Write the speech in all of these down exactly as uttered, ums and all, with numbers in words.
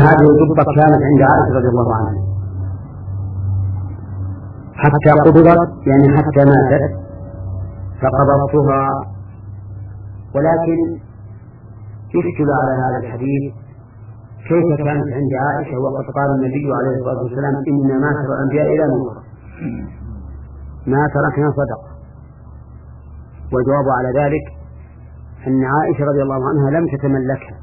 هذه الجبة كانت عند عائشة رضي الله عنها حتى قبضت، يعني حتى ماتت فقبضتها. ولكن يشكل على هذا الحديث كيف كانت عند عائشة وقد قال النبي عليه الصلاة والسلام إن ما ترك الأنبياء إلى نور ما تركنا صدقة. والجواب على ذلك أن عائشة رضي الله عنها لم تتملكها،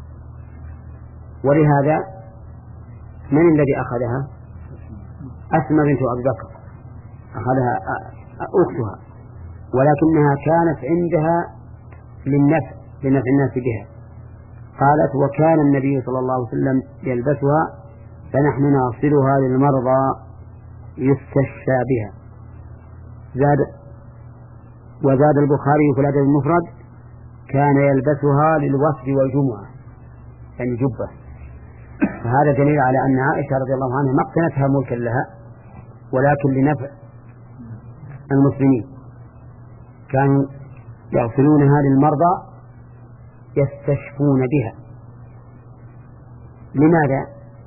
ولهذا من الذي أخذها؟ أسمى بنت أبي بكر أخذها أختها، ولكنها كانت عندها للنفع لنفع الناس بها. قالت وكان النبي صلى الله عليه وسلم يلبسها فنحن نغسلها للمرضى يستشفى بها. زاد وزاد البخاري في الأدب المفرد كان يلبسها للوفد والجمعة، يعني جبة. فهذا دليل على أن عائشة رضي الله عنها ما اقتنتها ملكا لها ولكن لنفع المسلمين، كانوا يغسلونها للمرضى يستشفون بها. لماذا؟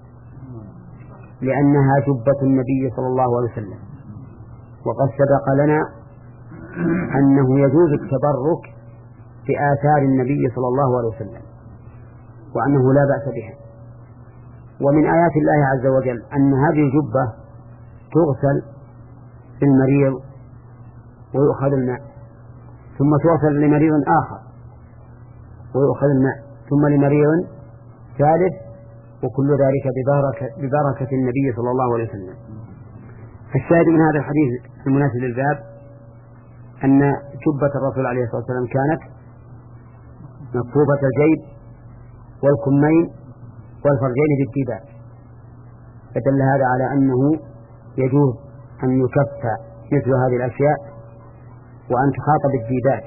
لأنها جبة النبي صلى الله عليه وسلم، وقد سبق لنا أنه يجوز التبرك بآثار النبي صلى الله عليه وسلم وأنه لا بأس بها. ومن آيات الله عز وجل أن هذه الجبة تغسل في المريض ويؤخذ الماء، ثم تغسل لمريض آخر ويؤخذ الماء، ثم لمريض ثالث، وكل ذلك ببركة, ببركة النبي صلى الله عليه وسلم. فالشاهد من هذا الحديث المناسب للباب أن جبة الرسول عليه الصلاة والسلام كانت مكتوبة الجيب والكمين والفرجين بالتباع، فدل هذا على أنه يجوز أن يكفى مثل هذه الأشياء وأن تخاطب الديباج.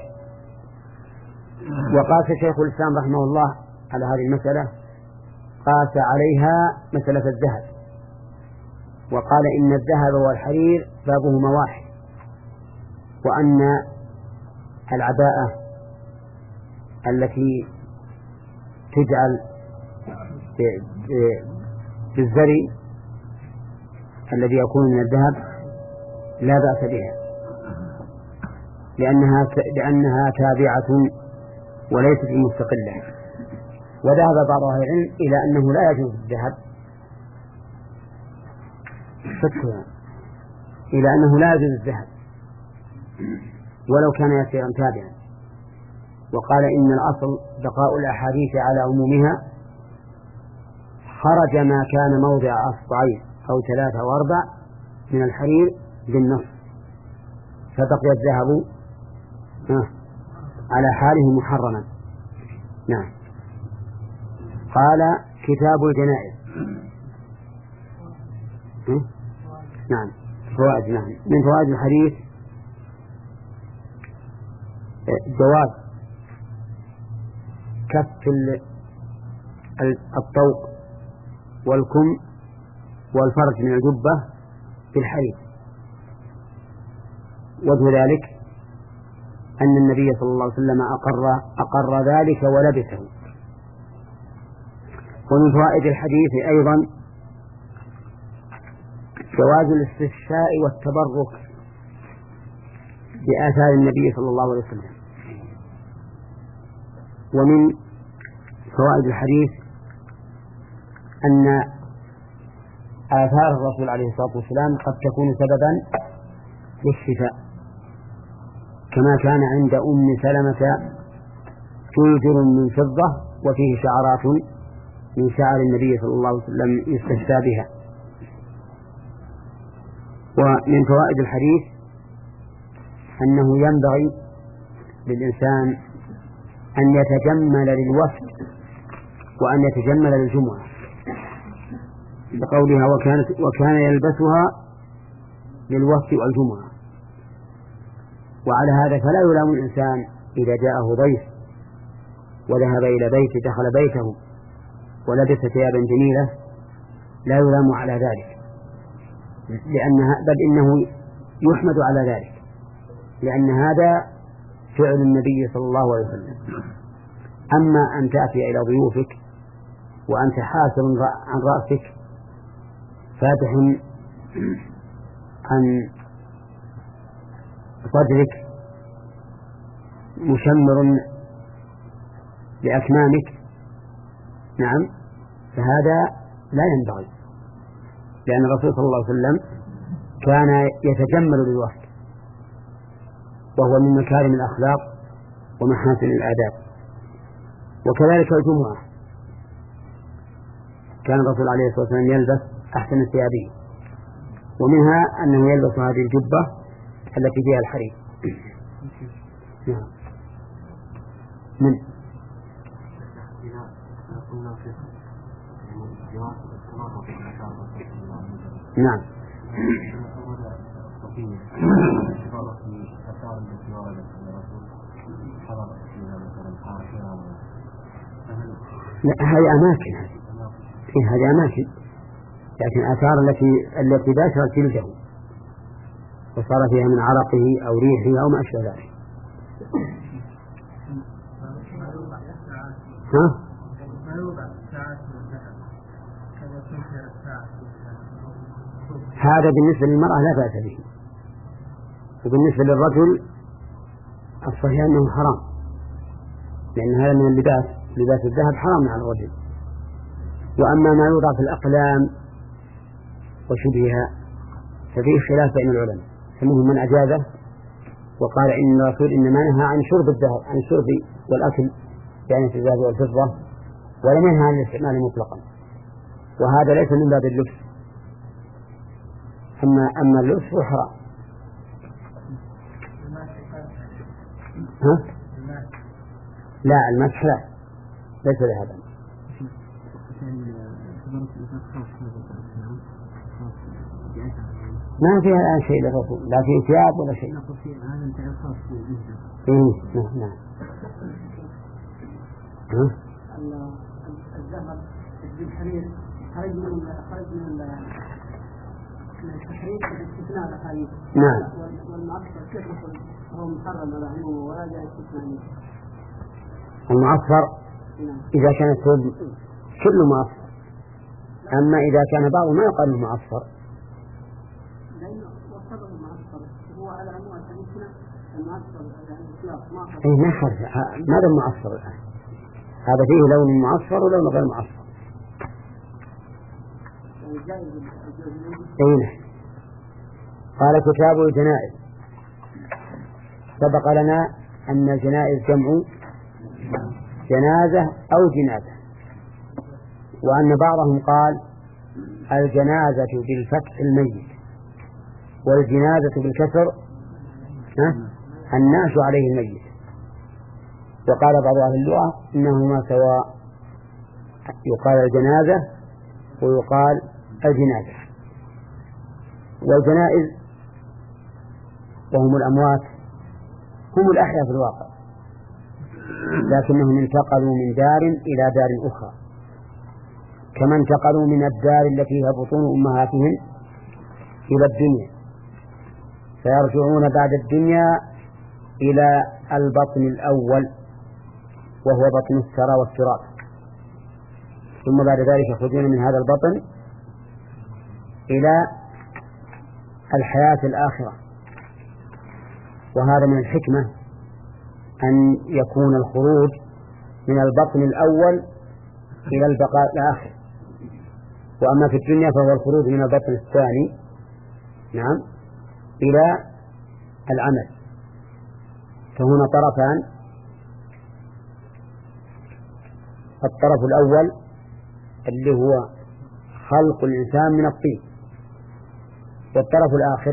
وقاس شيخ الإسلام رحمه الله على هذه المسألة، قاس عليها مسألة الذهب، وقال إن الذهب والحرير بابهما واحد، وأن العباءة التي تجعل بالزري الذي يكون من الذهب لا بأس بها، لأنها لأنها تابعة وليست مستقلة. وذهب بعض أهل العلم إلى أنه لا يجوز الذهب إلى أنه لا يجوز الذهب ولو كان يسيرا تابعا، وقال إن الأصل بقاء الأحاديث على عمومها، خرج ما كان موضع أصبعين أو ثلاثة أو أربع من الحرير بالنص، فبقي الذهب على حاله محرما. نعم. قال كتاب الجنائز. نعم فوائد. نعم من فوائد الحديث جواز كف الطوق والكم والفرج من الجبة في الحرير. وجه ذلك أن النبي صلى الله عليه وسلم أقر, أقر ذلك ولبسه. ومن فوائد الحديث أيضا جواز الاستشفاء والتبرك بآثار النبي صلى الله عليه وسلم. ومن فوائد الحديث أن آثار الرسول عليه الصلاة والسلام قد تكون سببا للشفاء، كما كان عند أم سلمة جلجل من فضة وفيه شعرات من شعر النبي صلى الله عليه وسلم يستشفى بها. ومن فوائد الحديث أنه ينبغي للإنسان أن يتجمل للوفد وأن يتجمل للجمعة، بقولها وكانت وكان يلبسها للوفد والجمعة. وعلى هذا فلا يلام الإنسان إذا جاءه ضيف وذهب إلى بيته دخل بيته ولبس ثيابا جميلة، لا يلام على ذلك، لأنها بل إنه يحمد على ذلك، لأن هذا فعل النبي صلى الله عليه وسلم. أما أن تأتي إلى ضيوفك وأنت حاسر عن رأسك فاتح عن صدرك مشمر لأكمامك، نعم، فهذا لا ينبغي، لأن الرسول صلى الله عليه وسلم كان يتجمل للوفد، وهو من مكارم الأخلاق ومحاسن الآداب. وكذلك الجمعة كان الرسول عليه الصلاة والسلام يلبس أحسن ثيابه، ومنها أنه يلبس هذه الجبة التي فيها الحرير. نعم. من نعم هذه أماكن، هذه أماكن، لكن آثار التي التي باشرت جلده وصار فيها من عرقه أو ريحه أو ما أشبه ذلك. ها؟ هذا بالنسبة للمرأة لا بأس به، وبالنسبة للرجل الصحيح أنه حرام، لأن هذا من اللباس، لباس الذهب حرام على الرجل. وأما ما يوضع في الأقلام وشبهها ففيه خلاف بين العلماء، فمنهم من أجازه وقال إن الرسول إنما نهى عن شرب الذهب، عن الشرب والأكل يعني في الذهب والفضة، ولم ينهى عن الاستعمال مطلقا، وهذا ليس من باب اللبس. أما أما اللبس هو حرام. ها؟ لا، المسح لا، ليس لهذا. ما فيها الآن شيء للرسول، لا فيه ثياب ولا شيء. إيه نعم نعم. ها؟ الذهب بالحرير خرج من خرج من التحرير باستثناء الأحاديث. نعم. والمعصفر كيف يكون هو محرم ولا هو ولا جاء استثناء؟ المعصفر إذا كان الثوب كله معصفر، أما إذا كان بعضه ما يقال له معصفر. لأنه وصفه المعصفر هو على أنواع ثلاثة المعصفر يعني السياق ما. إيه ما حرف ماذا المعصفر الآن؟ هذا فيه لون معصفر ولون غير معصفر. أين قال كتاب الجنائز. سبق لنا أن الجنائز جمع جنازة أو جنازة، وأن بعضهم قال الجنازة بالفتح الميت والجنازة بالكسر الناس عليه الميت. وقال بعض أهل اللغة إنهما سواء، يقال الجنازة ويقال الجنازة. والجنائز وهم الأموات هم الأحياء في الواقع، لكنهم انتقلوا من دار إلى دار أخرى، كما انتقلوا من الدار التي فيها بطون أمهاتهم إلى الدنيا، فيرجعون بعد الدنيا إلى البطن الأول وهو بطن الثرى والتراب، ثم بعد ذلك يخرجون من هذا البطن إلى الحياة الآخرة. وهذا من الحكمة أن يكون الخروج من البطن الأول إلى البقاء الآخر. وأما في الدنيا فهو الخروج من البطن الثاني نعم إلى العمل. فهنا طرفان، الطرف الأول اللي هو خلق الإنسان من الطين، والطرف الآخر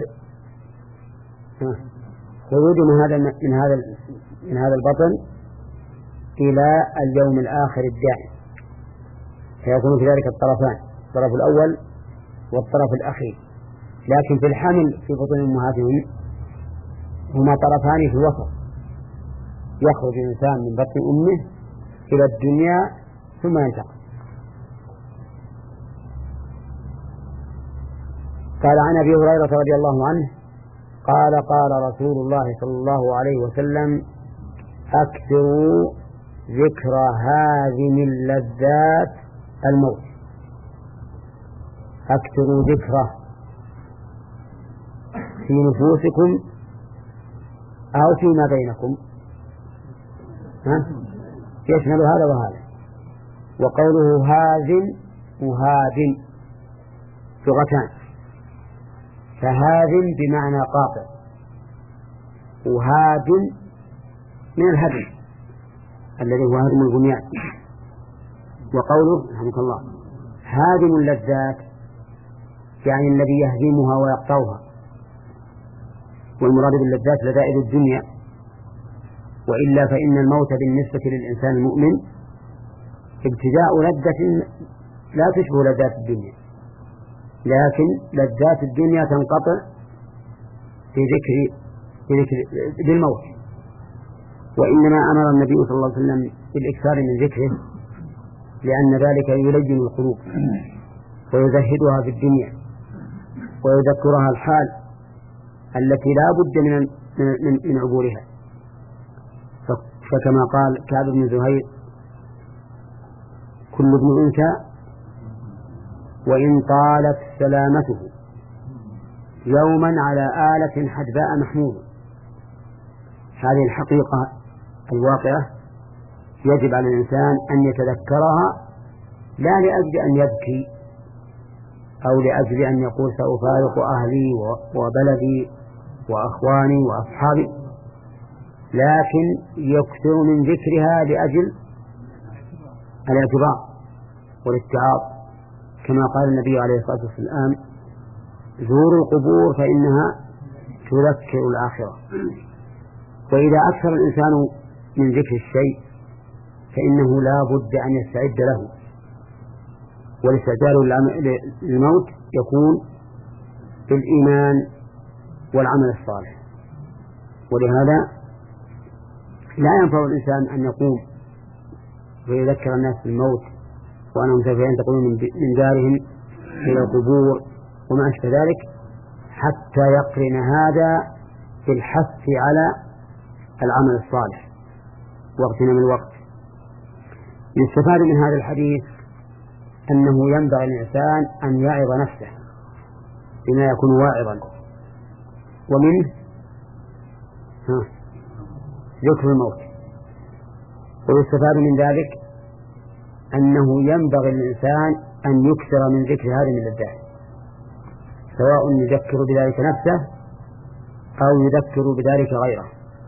خروج من هذا من هذا من هذا البطن إلى اليوم الآخر الدائم، فيكون في ذلك الطرفان، الطرف الأول والطرف الأخير. لكن في الحمل في بطون أمهاتهم هما طرفان في الوسط، يخرج الإنسان من بطن أمه إلى الدنيا ثم ينتقل. قال عن أبي هريرة رضي الله عنه قال قال رسول الله صلى الله عليه وسلم أكثروا ذكر هذه اللذات الموت، أكثروا ذكره في نفوسكم أو فيما بينكم، ها؟ يشمل هذا وهذا. وقوله هاذن وهاد لغتان، فهاذن بمعنى قاطع، وهاد من الهدم الذي هو هدم البنيان. وقوله رحمك الله هادم اللذات يعني الذي يهدمها ويقطعها، والمراد باللذات لذائذ الدنيا، وإلا فإن الموت بالنسبة للإنسان المؤمن ابتداء لذة لا تشبه لذات الدنيا، لكن لذات الدنيا تنقطع في ذكر في ذكر بالموت. وإنما أمر النبي صلى الله عليه وسلم بالإكثار من ذكره لأن ذلك يلين القلوب ويزهدها في الدنيا ويذكرها الحال التي لا بد من من, من عبورها. فكما قال كعب بن زهير كل ابن أنثى وإن طالت سلامته يوما على آلة حدباء محمود. هذه الحقيقة الواقعة يجب على الإنسان أن يتذكرها، لا لأجل أن يبكي أو لأجل أن يقول سأفارق أهلي وبلدي وأخواني وأصحابي، لكن يكثر من ذكرها لأجل الاعتبار والاتعاظ، كما قال النبي عليه الصلاة والسلام زوروا القبور فإنها تذكر الآخرة. وإذا أكثر الإنسان من ذكر الشيء فإنه لا بد أن يستعد له، والاستعداد للموت يكون بالإيمان والعمل الصالح. ولهذا لا ينفع الإنسان أن يقوم ويذكر الناس بالموت وأنهم سوف ينتقلون من دارهم إلى القبور وما أشبه ذلك حتى يقرن هذا بالحث على العمل الصالح واغتنام الوقت. يستفاد من هذا الحديث أنه ينبغي الإنسان أن يعظ نفسه بما يكون واعظا، ومنه ذكر الموت. ويستفاد من ذلك أنه ينبغي للإنسان أن يكثر من ذكر هذه اللذات، سواء يذكر بذلك نفسه أو يذكر بذلك غيره.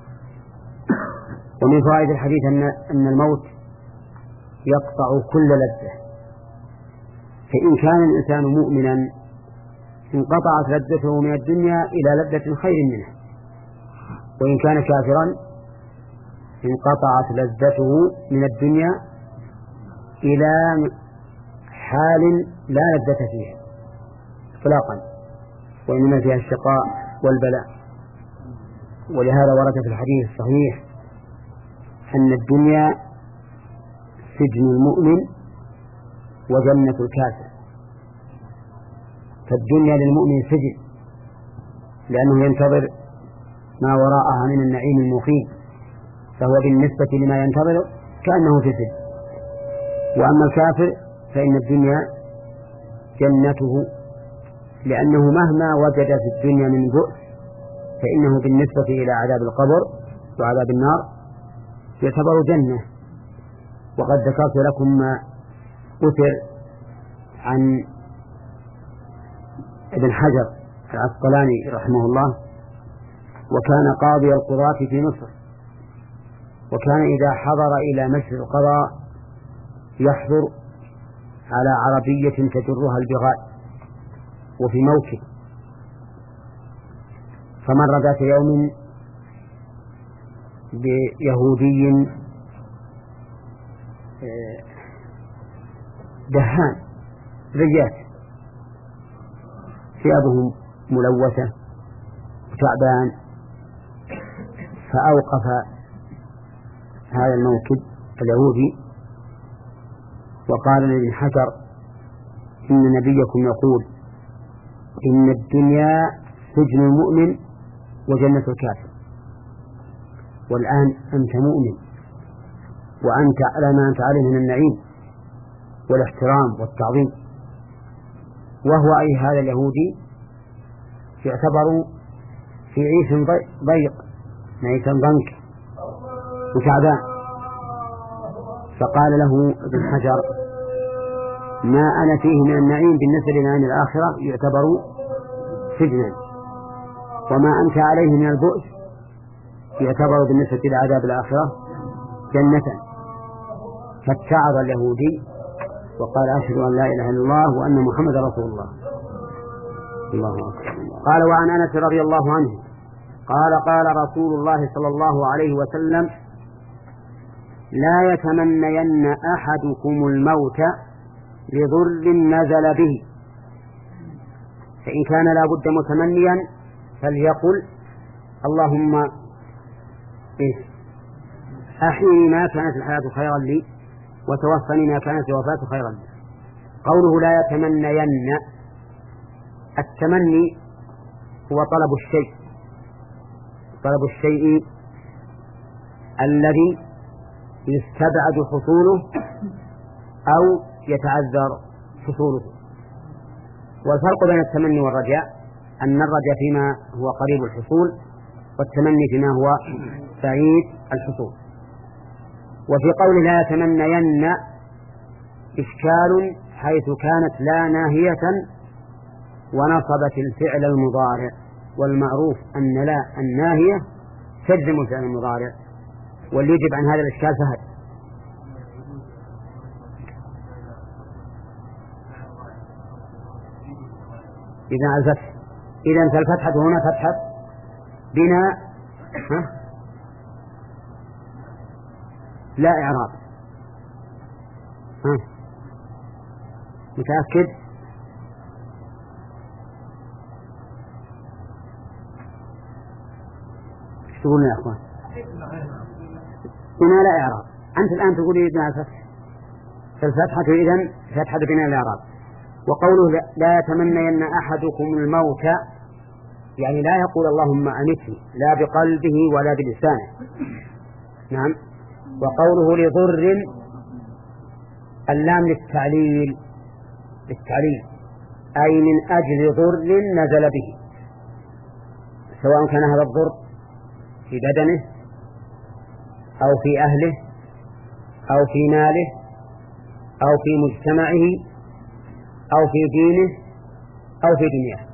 ومن فوائد الحديث أن أن الموت يقطع كل لذة، فإن كان الإنسان مؤمنا انقطعت لذته من الدنيا إلى لذة خير منها، وإن كان كافرا انقطعت لذته من الدنيا إلى حال لا لذة فيها إطلاقا، وإنما فيها الشقاء والبلاء. ولهذا ورد في الحديث الصحيح أن الدنيا سجن المؤمن وجنة الكافر. فالدنيا للمؤمن سجن لأنه ينتظر ما وراءها من النعيم المقيم، فهو بالنسبة لما ينتظر كأنه في سجن. وأما الكافر فإن الدنيا جنته، لأنه مهما وجد في الدنيا من بؤس فإنه بالنسبة إلى عذاب القبر وعذاب النار يعتبر جنة. وقد ذكرت لكم ما أثر عن ابن حجر العسقلاني رحمه الله، وكان قاضي القضاة في مصر، وكان إذا حضر إلى مجلس القضاء يحضر على عربية تجرها البغال وفي موكب. فمر ذات يوم بيهودي دهان رجات ثيابهم ملوثة وتعبان، فأوقف هذا الموكب اليهودي وقال لابن حجر إن نبيكم يقول إن الدنيا سجن المؤمن وجنة الكافر، والآن أنت مؤمن وأنت على ما أنت عليه من النعيم، والاحترام والتعظيم. وهو أي هذا اليهودي يعتبر في عيش ضيق، عيش ضنك وتعبان. فقال له ابن حجر: ما أنا فيه من النعيم بالنسبة لنعيم الآخرة يعتبر سجنا، وما أنت عليه من البؤس يعتبر بالنسبة لعذاب الآخرة جنة. فاتعظ اليهودي وقال: أشهد أن لا إله إلا الله وأن محمد رسول الله. الله أكبر. قال: وعن أنس رضي الله عنه قال: قال رسول الله صلى الله عليه وسلم: لا يتمنين أحدكم الموت لضر نزل به، فإن كان لا بد متمنيا فليقل: اللهم أحيني ما كانت الحياة خيرا لي وتوفني ما كانت الوفاة خيرا لي. قوله لا يتمنين، التمني هو طلب الشيء، طلب الشيء الذي يستبعد حصوله أو يتعذر حصوله. والفرق بين التمني والرجاء أن الرجاء فيما هو قريب الحصول، والتمني فيما هو بعيد الحصول. وفي قول لا يتمنين إشكال، حيث كانت لا ناهية ونصبت الفعل المضارع، والمعروف أن لا الناهية تجزم الفعل المضارع، واللي يجب عن هذا الإشكال فهد. إذا الفتح، إذا فالفتحة هنا فتحة بناء ها؟ لا إعراب. ها؟ متأكد؟ ايش تقولون يا أخوان؟ بناء لا إعراب. أنت الآن تقولي بناء الفتح، فالفتحة إذن فتحة بناء الإعراب. وقوله لا يتمنين أحدكم الموت، يعني لا يقول اللهم أمتني، لا بقلبه ولا بلسانه. نعم. وقوله لضر، اللام للتعليل، للتعليل أي من أجل ضر نزل به، سواء كان هذا الضر في بدنه أو في أهله أو في ماله أو في مجتمعه أو في دينه أو في دنياه.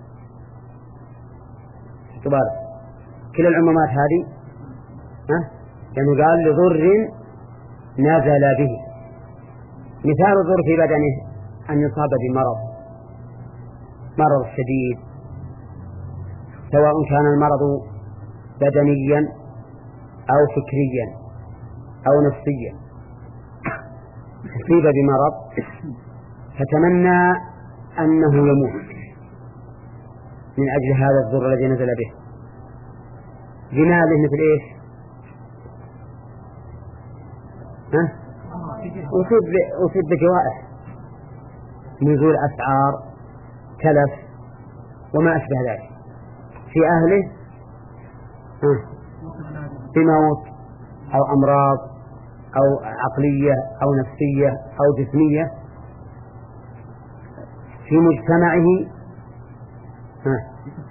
تبارك كل العمومات هذه ها؟ يعني قال لضر نزل به. مثال الضر في بدنه أن يصاب بمرض، مرض شديد، سواء كان المرض بدنيا أو فكريا أو نفسيا، أصيب بمرض فتمنى أنه يموت من أجل هذا الضر الذي نزل به. جنابه مثل إيش؟ ها؟ أصيب أصيب بجوائح، نزول أسعار، تلف وما أشبه ذلك. في أهله ها؟ بموت أو أمراض أو عقلية أو نفسية أو جسمية. في مجتمعه ها؟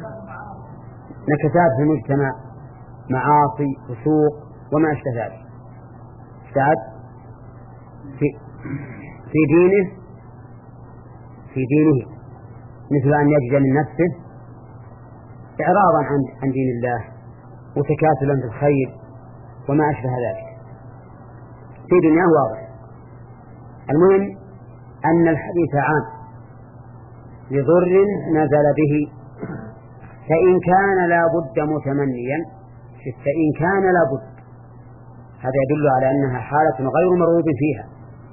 نكسات في المجتمع، معاصي، فسوق وما أشبه ذلك. سعد في في دينه في دينه مثل أن يجد من نفسه إعراضا عن عن دين الله وتكاسلا في الخير وما أشبه ذلك. في دنياه واضح. المهم أن الحديث عام لضر نزل به، فإن كان لا بد متمنيا، فإن كان لا بد، هذا يدل على أنها حالة غير مرغوب فيها.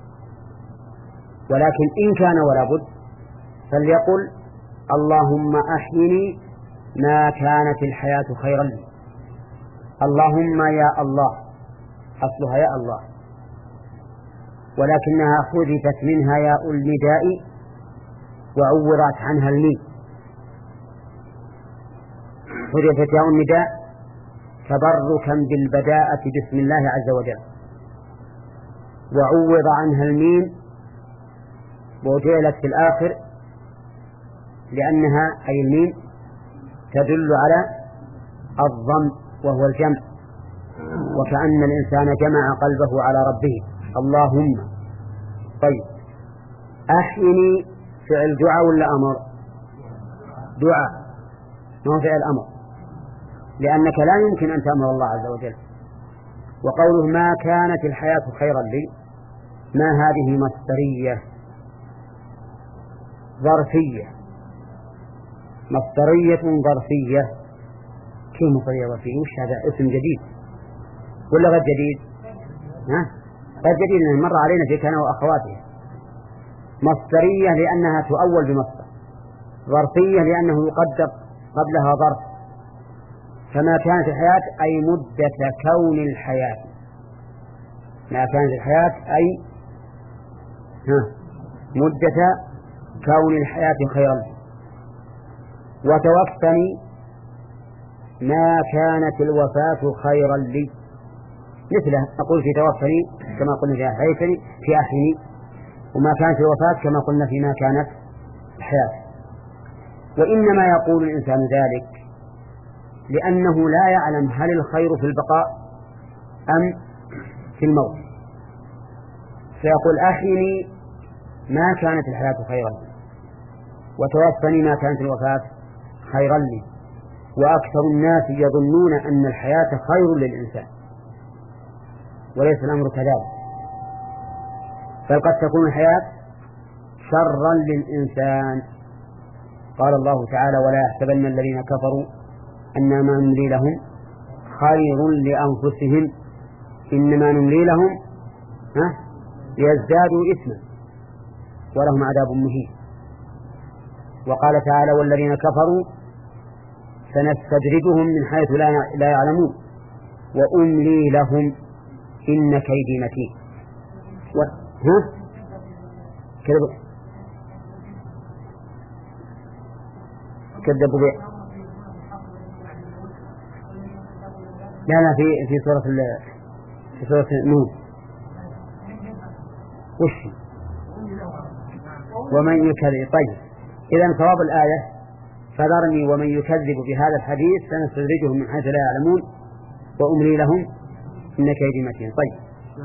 ولكن إن كان ولا بد فليقل اللهم أحيني ما كانت الحياة خيرا لي. اللهم يا الله، أصلها يا الله، ولكنها حذفت منها ياء النداء وعوضت عنها الميم. حذفت ياء النداء تبركا بالبداءة بسم الله عز وجل، وعوض عنها الميم وجعلت في الآخر لأنها أي الميم تدل على الضم وهو الجمع، وكأن الإنسان جمع قلبه على ربه اللهم. طيب أحيني فعل دعاء ولا أمر؟ دعاء، ما هو فعل أمر، لأنك لا يمكن أن تأمر الله عز وجل. وقوله ما كانت الحياة خيرا لي، ما هذه مصدرية ظرفية، مصدرية ظرفية. كيف مصدرية ظرفية؟ وش هذا اسم جديد ولا غير جديد؟ ها؟ غير جديد، لأنه مر علينا في كان وأخواتها. مصدرية لأنها تؤول بمصدر، ظرفية لأنه يقدر قبلها ظرف. فما كانت الحياة أي مدة كون الحياة، ما كانت الحياة أي ها مدة كون الحياة خيرا. وتوفني ما كانت الوفاة خيرا لي، مثله نقول في توفني كما قلنا في أحيتني في أحيني، وما كانت الوفاة كما قلنا فيما كانت الحياة. وإنما يقول الإنسان ذلك لأنه لا يعلم هل الخير في البقاء أم في الموت، فيقول أحيني ما كانت الحياة خيرا لي، وتوفني ما كانت الوفاة خيرا لي. وأكثر الناس يظنون أن الحياة خير للإنسان، وليس الأمر كذلك، بل قد تكون الحياة شرا للإنسان. قال الله تعالى ولا يحسبن الذين كفروا أنما نملي لهم خير لأنفسهم إنما نملي لهم ليزدادوا إثما ولهم عذاب مهين. وقال تعالى والذين كفروا سنستدرجهم من حيث لا يعلمون وأملي لهم إن كيدي متين. و... ها؟ كذبوا كذبوا بي... لا لا في في سورة ال... في سورة النون وش ومن يكذب. طيب إذن صواب الآية فذرني ومن يكذب بهذا الحديث سنستدرجهم من حيث لا يعلمون وأملي لهم إن كيدي متين. طيب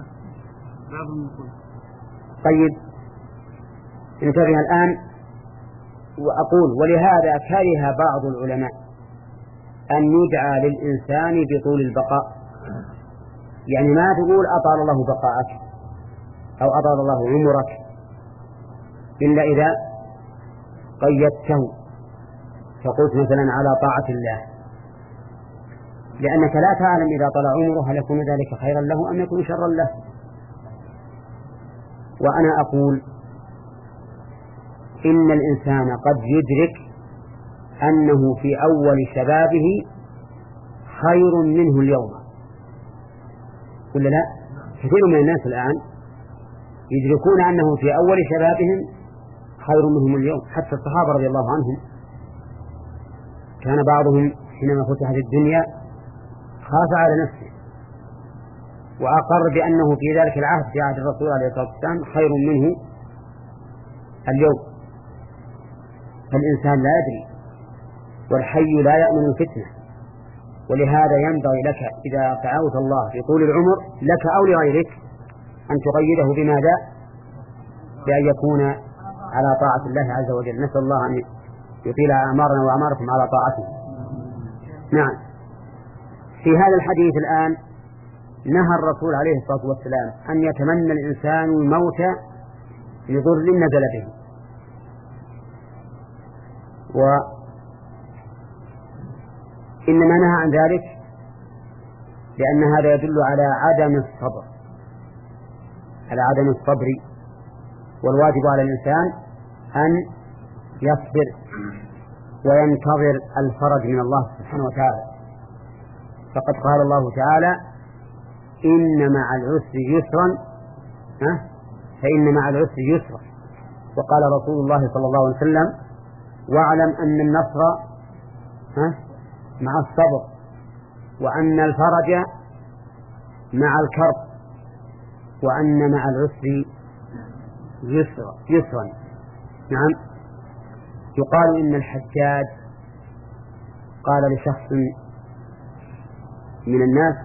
طيب انتبه الآن وأقول ولهذا كره بعض العلماء أن يدعى للإنسان بطول البقاء، يعني ما تقول أطال الله بقاءك أو أطال الله عمرك إلا إذا قيدته، فقلت مثلا على طاعة الله، لأنك لا تعلم إذا طلع عمره هل يكون ذلك خيرا له أم يكون شرا له. وأنا أقول إن الإنسان قد يدرك أنه في أول شبابه خير منه اليوم، ولا لا؟ كثير من الناس الآن يدركون أنه في أول شبابهم خير منهم اليوم. حتى الصحابة رضي الله عنهم كان بعضهم حينما فتحت الدنيا خاف على نفسه وأقر بأنه في ذلك العهد في عهد الرسول عليه الصلاة والسلام خير منه اليوم. فالإنسان لا يدري والحي لا يأمن الفتنة، ولهذا ينبغي لك إذا دعوت الله في طول العمر لك أو لغيرك أن تقيده بماذا؟ بأن يكون على طاعة الله عز وجل. نسأل الله أن يطيل أعمارنا وأعماركم على طاعته. نعم. في هذا الحديث الآن نهى الرسول عليه الصلاة والسلام أن يتمنى الإنسان الموت لضر نزل به، وإنما نهى عن ذلك لأن هذا يدل على عدم الصبر على عدم الصبر والواجب على الإنسان أن يصبر وينتظر الفرج من الله سبحانه وتعالى. فقد قال الله تعالى إن مع العسر يسرا فإن مع العسر يسرا، وقال رسول الله صلى الله عليه وسلم واعلم أن النصر مع الصبر وأن الفرج مع الكرب وأن مع العسر يسرا, يسرا. نعم. يقال إن الحجاج قال لشخص من الناس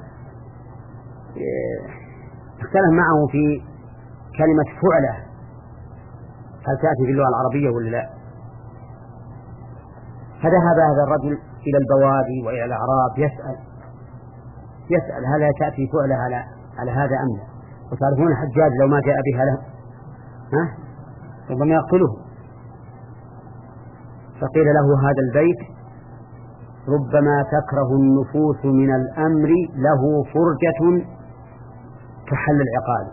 اختلف معه في كلمة فعلة هل تأتي في اللغة العربية ولا لا، فذهب هذا الرجل إلى البوادي وإلى الأعراب يسأل يسأل هل تأتي فعلة على على هذا أم لا، وتعرفون الحجاج لو ما جاء بها له ها ربما يقتله. فقيل له هذا البيت ربما تكره النفوس من الأمر له فرجة كحل العقال.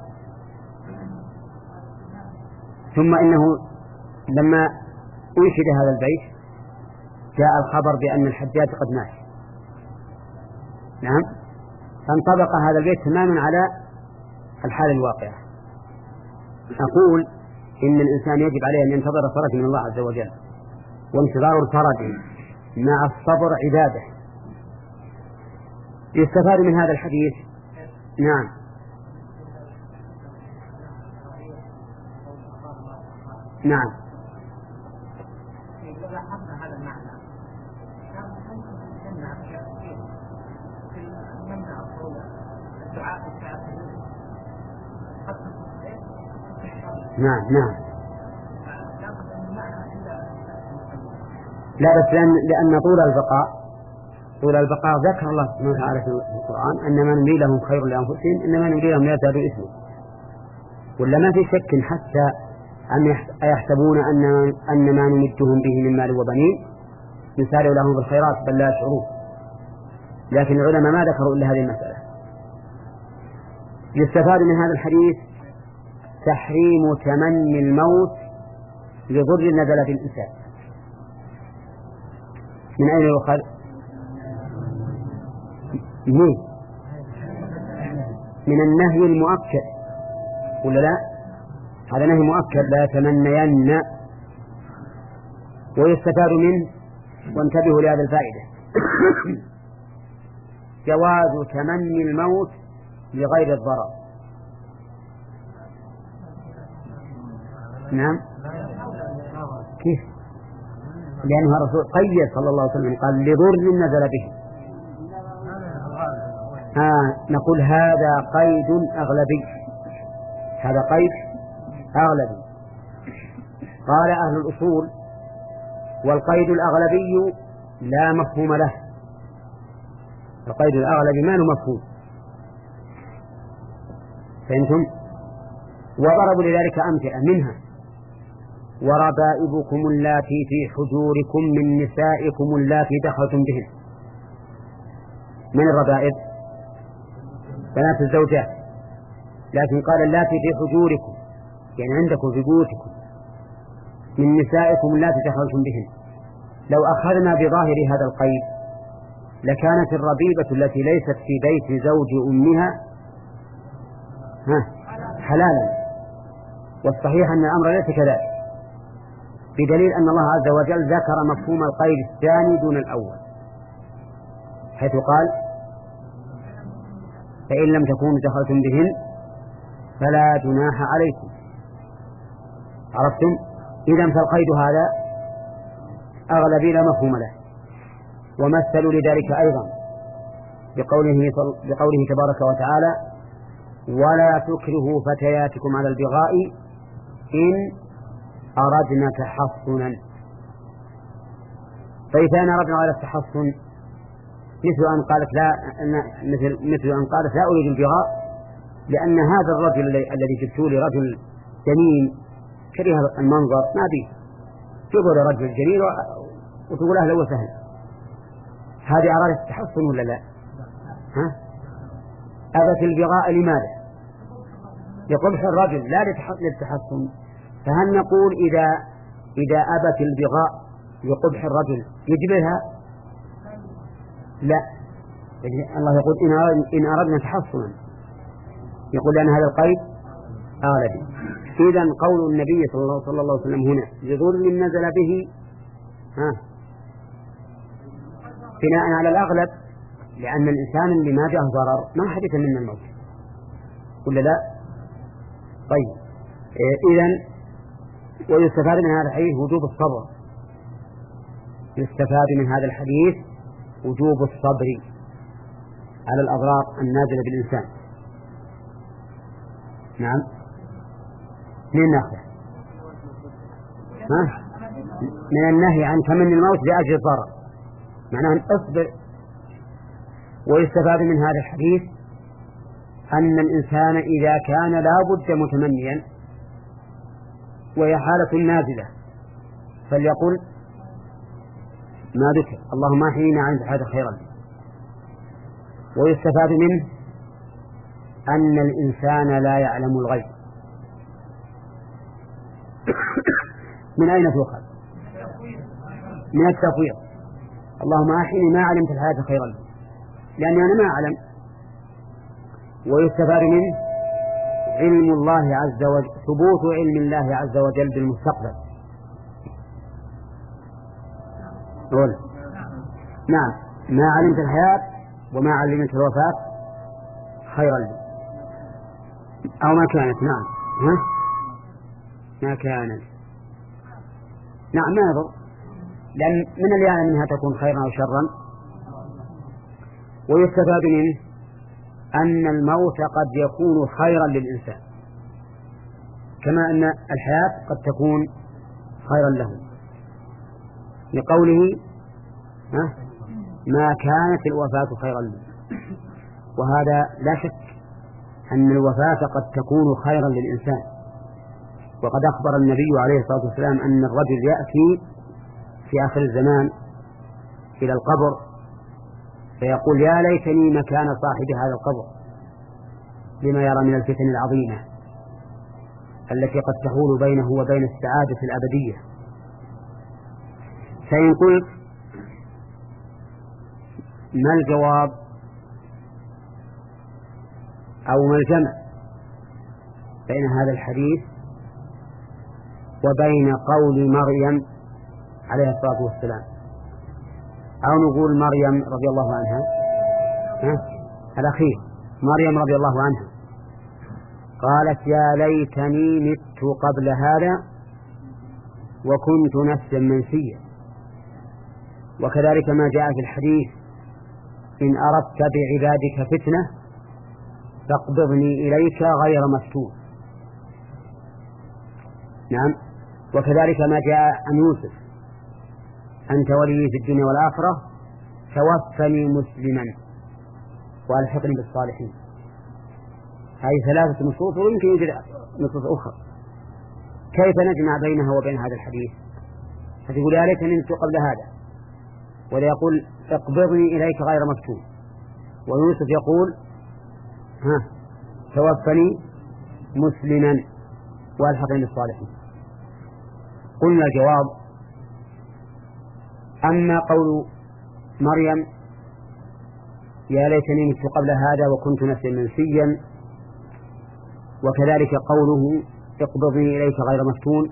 ثم إنه لما أنشد هذا البيت جاء الخبر بأن الحجاج قد مات. نعم. فانطبق هذا البيت تماما على الحال الواقعة. أقول إن الإنسان يجب عليه أن ينتظر فرج من الله عز وجل، وانتظار الفرج مع الصبر عبادة. يستفاد من هذا الحديث. نعم. نعم. نعم. نعم. لا بس لأن, لأن طول البقاء طول البقاء ذكر الله سبحانه وتعالى في القرآن أن ما نملي لهم خير لأنفسهم إنما نملي لهم ليزدادوا إثما. ولا ما في شك حتى أن يحسبون أن أن ما نمدهم به من مال وبنين نسارع لهم بالخيرات بل لا يشعرون. لكن العلماء ما ذكروا إلا هذه المسألة. يستفاد من هذا الحديث تحريم تمني الموت لضر نزل بالإنسان. من أين يؤخذ؟ من من النهي المؤكد ولا لا؟ هذا نهي مؤكد لا يتمنين. ويستفاد منه وانتبهوا لهذه الفائدة جواز تمني الموت لغير الضرر. نعم. كيف؟ لأنه الرسول قيد صلى الله عليه وسلم قال لضر نزل به. آه نقول هذا قيد أغلبي، هذا قيد أغلبي. قال أهل الأصول والقيد الأغلبي لا مفهوم له. القيد الأغلبي ما له مفهوم. فأنتم وضربوا لذلك أمثلة منها وربائبكم اللاتي في حجوركم من نسائكم اللاتي دخلتم بهن. من الربائب؟ بنات الزوجات. لكن قال اللاتي في حجوركم يعني عندكم في بيوتكم من نسائكم اللاتي دخلتم بهن. لو أخذنا بظاهر هذا القيد لكانت الربيبة التي ليست في بيت زوج أمها ها حلالا، والصحيح أن الأمر ليس كذلك، بدليل أن الله عز وجل ذكر مفهوم القيد الثاني دون الأول، حيث قال فإن لم تكونوا دخلتم بهن فلا جناح عليكم. عرفتم؟ إذن فالقيد هذا أغلبي لا مفهوم له. ومثلوا لذلك أيضا بقوله, بقوله تبارك وتعالى ولا تكرهوا فتياتكم على البغاء إن أردنا تحصنا. فإذا أردنا على التحصن مثل أن قالت لا مثل, مثل أن قالت لا أريد البغاء لأن هذا الرجل الذي جبته لي رجل جميل كره المنظر ما به، تقول رجل جميل وتقول أهلا وسهلا. هذه أرادت التحصن ولا لا؟ ها؟ أبت البغاء لماذا؟ لقبح الرجل لا للتحصن. فهل نقول إذا إذا أبت البغاء لقبح الرجل يجبرها؟ لا. الله يقول إن أردنا تحصنا، يقول لأن هذا القيد أغلبي. إذن قول النبي صلى الله, صلى الله عليه وسلم هنا لظلم نزل به ها بناء على الأغلب، لأن الإنسان اللي ما جاءه ضرر ما حدث من الموت ولا لا؟ طيب إذن ويستفاد من هذا الحديث وجوب الصبر، يستفاد من هذا الحديث وجوب الصبر على الأضرار النازلة بالإنسان. نعم، من ناخذ ها؟ من النهي عن تمني الموت لأجل الضرر، معناه أن اصبر. ويستفاد من هذا الحديث أن الإنسان إذا كان لا بد متمنيا وهي حالة نازلة فليقل ما ذكر اللهم أحينا عند هذا خيرا. ويستفاد منه أن الإنسان لا يعلم الغيب. من أين تؤخذ؟ من التفويض، اللهم أحيني ما علمت الحياة خيرا لأني أنا ما أعلم. ويستفاد منه علم الله عز وجل، ثبوت علم الله عز وجل بالمستقبل. قول نعم، ما علمت الحياة وما علمت الوفاة خيرا لي، أو ما كانت. نعم، ها؟ ما كانت. نعم، ما يضر، لأن من اللي يعلم منها تكون خيرا أو شرا. ويستفاد منه أن الموت قد يكون خيرا للإنسان كما أن الحياة قد تكون خيرا له، لقوله ها ما كانت الوفاة خيرا له. وهذا لا شك أن الوفاة قد تكون خيرا للإنسان. وقد أخبر النبي عليه الصلاة والسلام أن الرجل يأتي في آخر الزمان إلى القبر فيقول يا ليتني مكان صاحب هذا القبر لما يرى من الفتن العظيمة التي قد تحول بينه وبين السعادة الأبدية. فإن قلت ما الجواب أو ما الجمع بين هذا الحديث وبين قول مريم عليه الصلاة والسلام، أو نقول مريم رضي الله عنها، ها؟ الأخير مريم رضي الله عنها قالت يا ليتني مت قبل هذا وكنت نفسا منسيا. وكذلك ما جاء في الحديث إن أردت بعبادك فتنة فاقبضني إليك غير مفتون. نعم. وكذلك ما جاء عن يوسف أنت ولي في الدنيا والآخرة توفني مسلما والحقني بالصالحين. هذه ثلاثة نصوص ويمكن يوجد نصوص أخرى. كيف نجمع بينها وبين هذا الحديث؟ فتقول يا ليتني مت قبل هذا، ولا يقول اقبضني إليك غير مفتون، ويوسف يقول ها توفني مسلما والحقني بالصالحين. قلنا الجواب أما قول مريم يا ليتني مت قبل هذا وكنت نفسا منسيا، وكذلك قوله اقبضني إليك غير مفتون،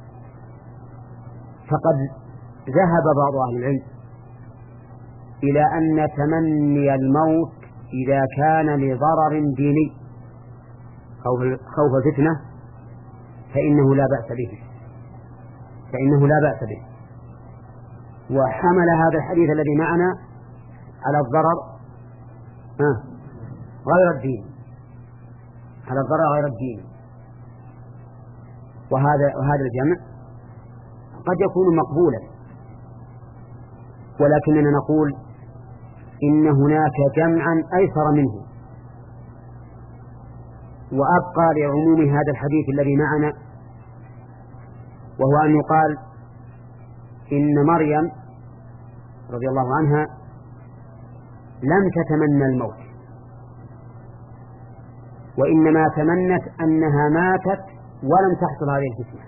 فقد ذهب بعض أهل العلم إلى أن تمني الموت إذا كان لضرر ديني خوف فتنة فإنه لا بأس به فإنه لا بأس به وحمل هذا الحديث الذي معنا على الضرر ها غير الدين على الضرر غير الدين. وهذا وهذا الجمع قد يكون مقبولا، ولكننا نقول إن هناك جمعا أيسر منه وأبقى لعموم هذا الحديث الذي معنا، وهو أن يقال إن مريم رضي الله عنها لم تتمنى الموت، وإنما تمنت أنها ماتت ولم تحصل هذه الفتنة.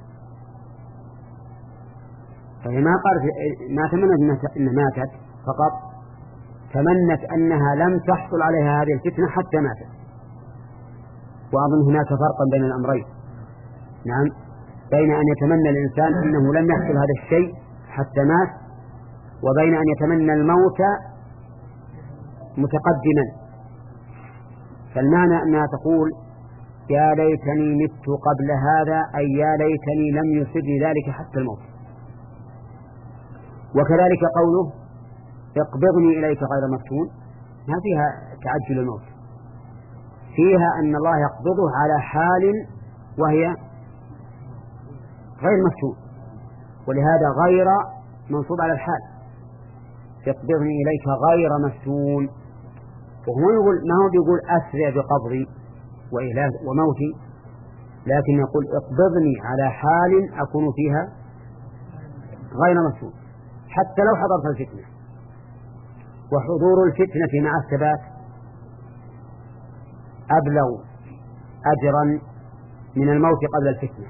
فهي ما قالت ما تمنت أنها ماتت فقط، تمنت أنها لم تحصل عليها هذه الفتنة حتى ماتت. وأظن هناك فرقا بين الأمرين. نعم، بين أن يتمنى الإنسان أنه لم يحصل هذا الشيء حتى مات، وبين أن يتمنى الموت متقدما. فالمعنى أنها تقول يا ليتني مت قبل هذا، أي يا ليتني لم يصبني ذلك حتى الموت. وكذلك قوله اقبضني إليك غير مفتون، ما فيها تعجل الموت، فيها أن الله يقبضه على حال وهي غير مفتون، ولهذا غير منصوب على الحال، اقبضني إليك غير مفتون. وهو يقول ما هو بيقول أسرع بقبضي وموتي، لكن يقول اقبضني على حال أكون فيها غير مفتون حتى لو حضرت الفتنة. وحضور الفتنة مع الثبات أبلغ أجرا من الموت قبل الفتنة.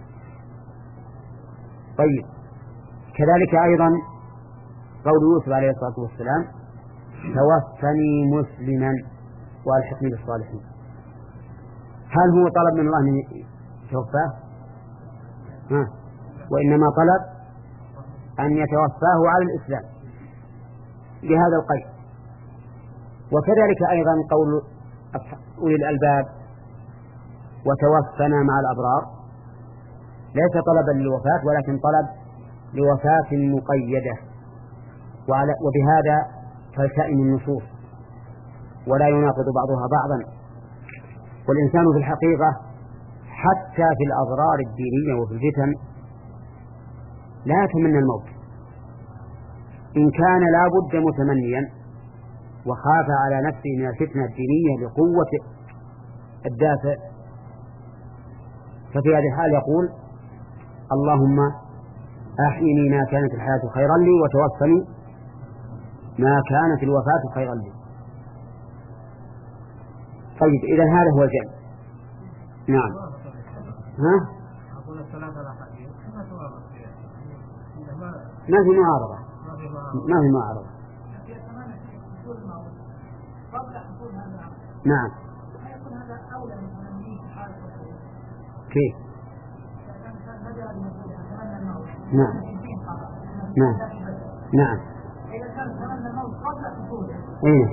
طيب، كذلك أيضا قول يوسف عليه الصلاة والسلام توفني مسلما والحقني بالصالحين. هل هو طلب من الله أن يتوفاه؟ ها، وإنما طلب أن يتوفاه على الإسلام بهذا القيد. وكذلك أيضا قول أولي الألباب وتوفنا مع الأبرار ليس طلبا للوفاة، ولكن طلب لوفاة مقيدة، وبهذا تلتئم النصوص ولا يناقض بعضها بعضا. والإنسان في الحقيقة حتى في الأضرار الدينية وفي الفتن لا يتمنى الموت، إن كان لا بد متمنيا وخاف على نفسه من الفتنة الدينية لقوة الدافع، ففي هذه الحال يقول اللهم أحيني ما كانت الحياة خيرا لي وتوفني ما كانت الوفاة خيرا لي. طيب، إذا هذا هو الجمع. نعم. ها؟ ما في معارضة، ما في معارضة. نعم. كيف؟ نعم نعم نعم. إيه؟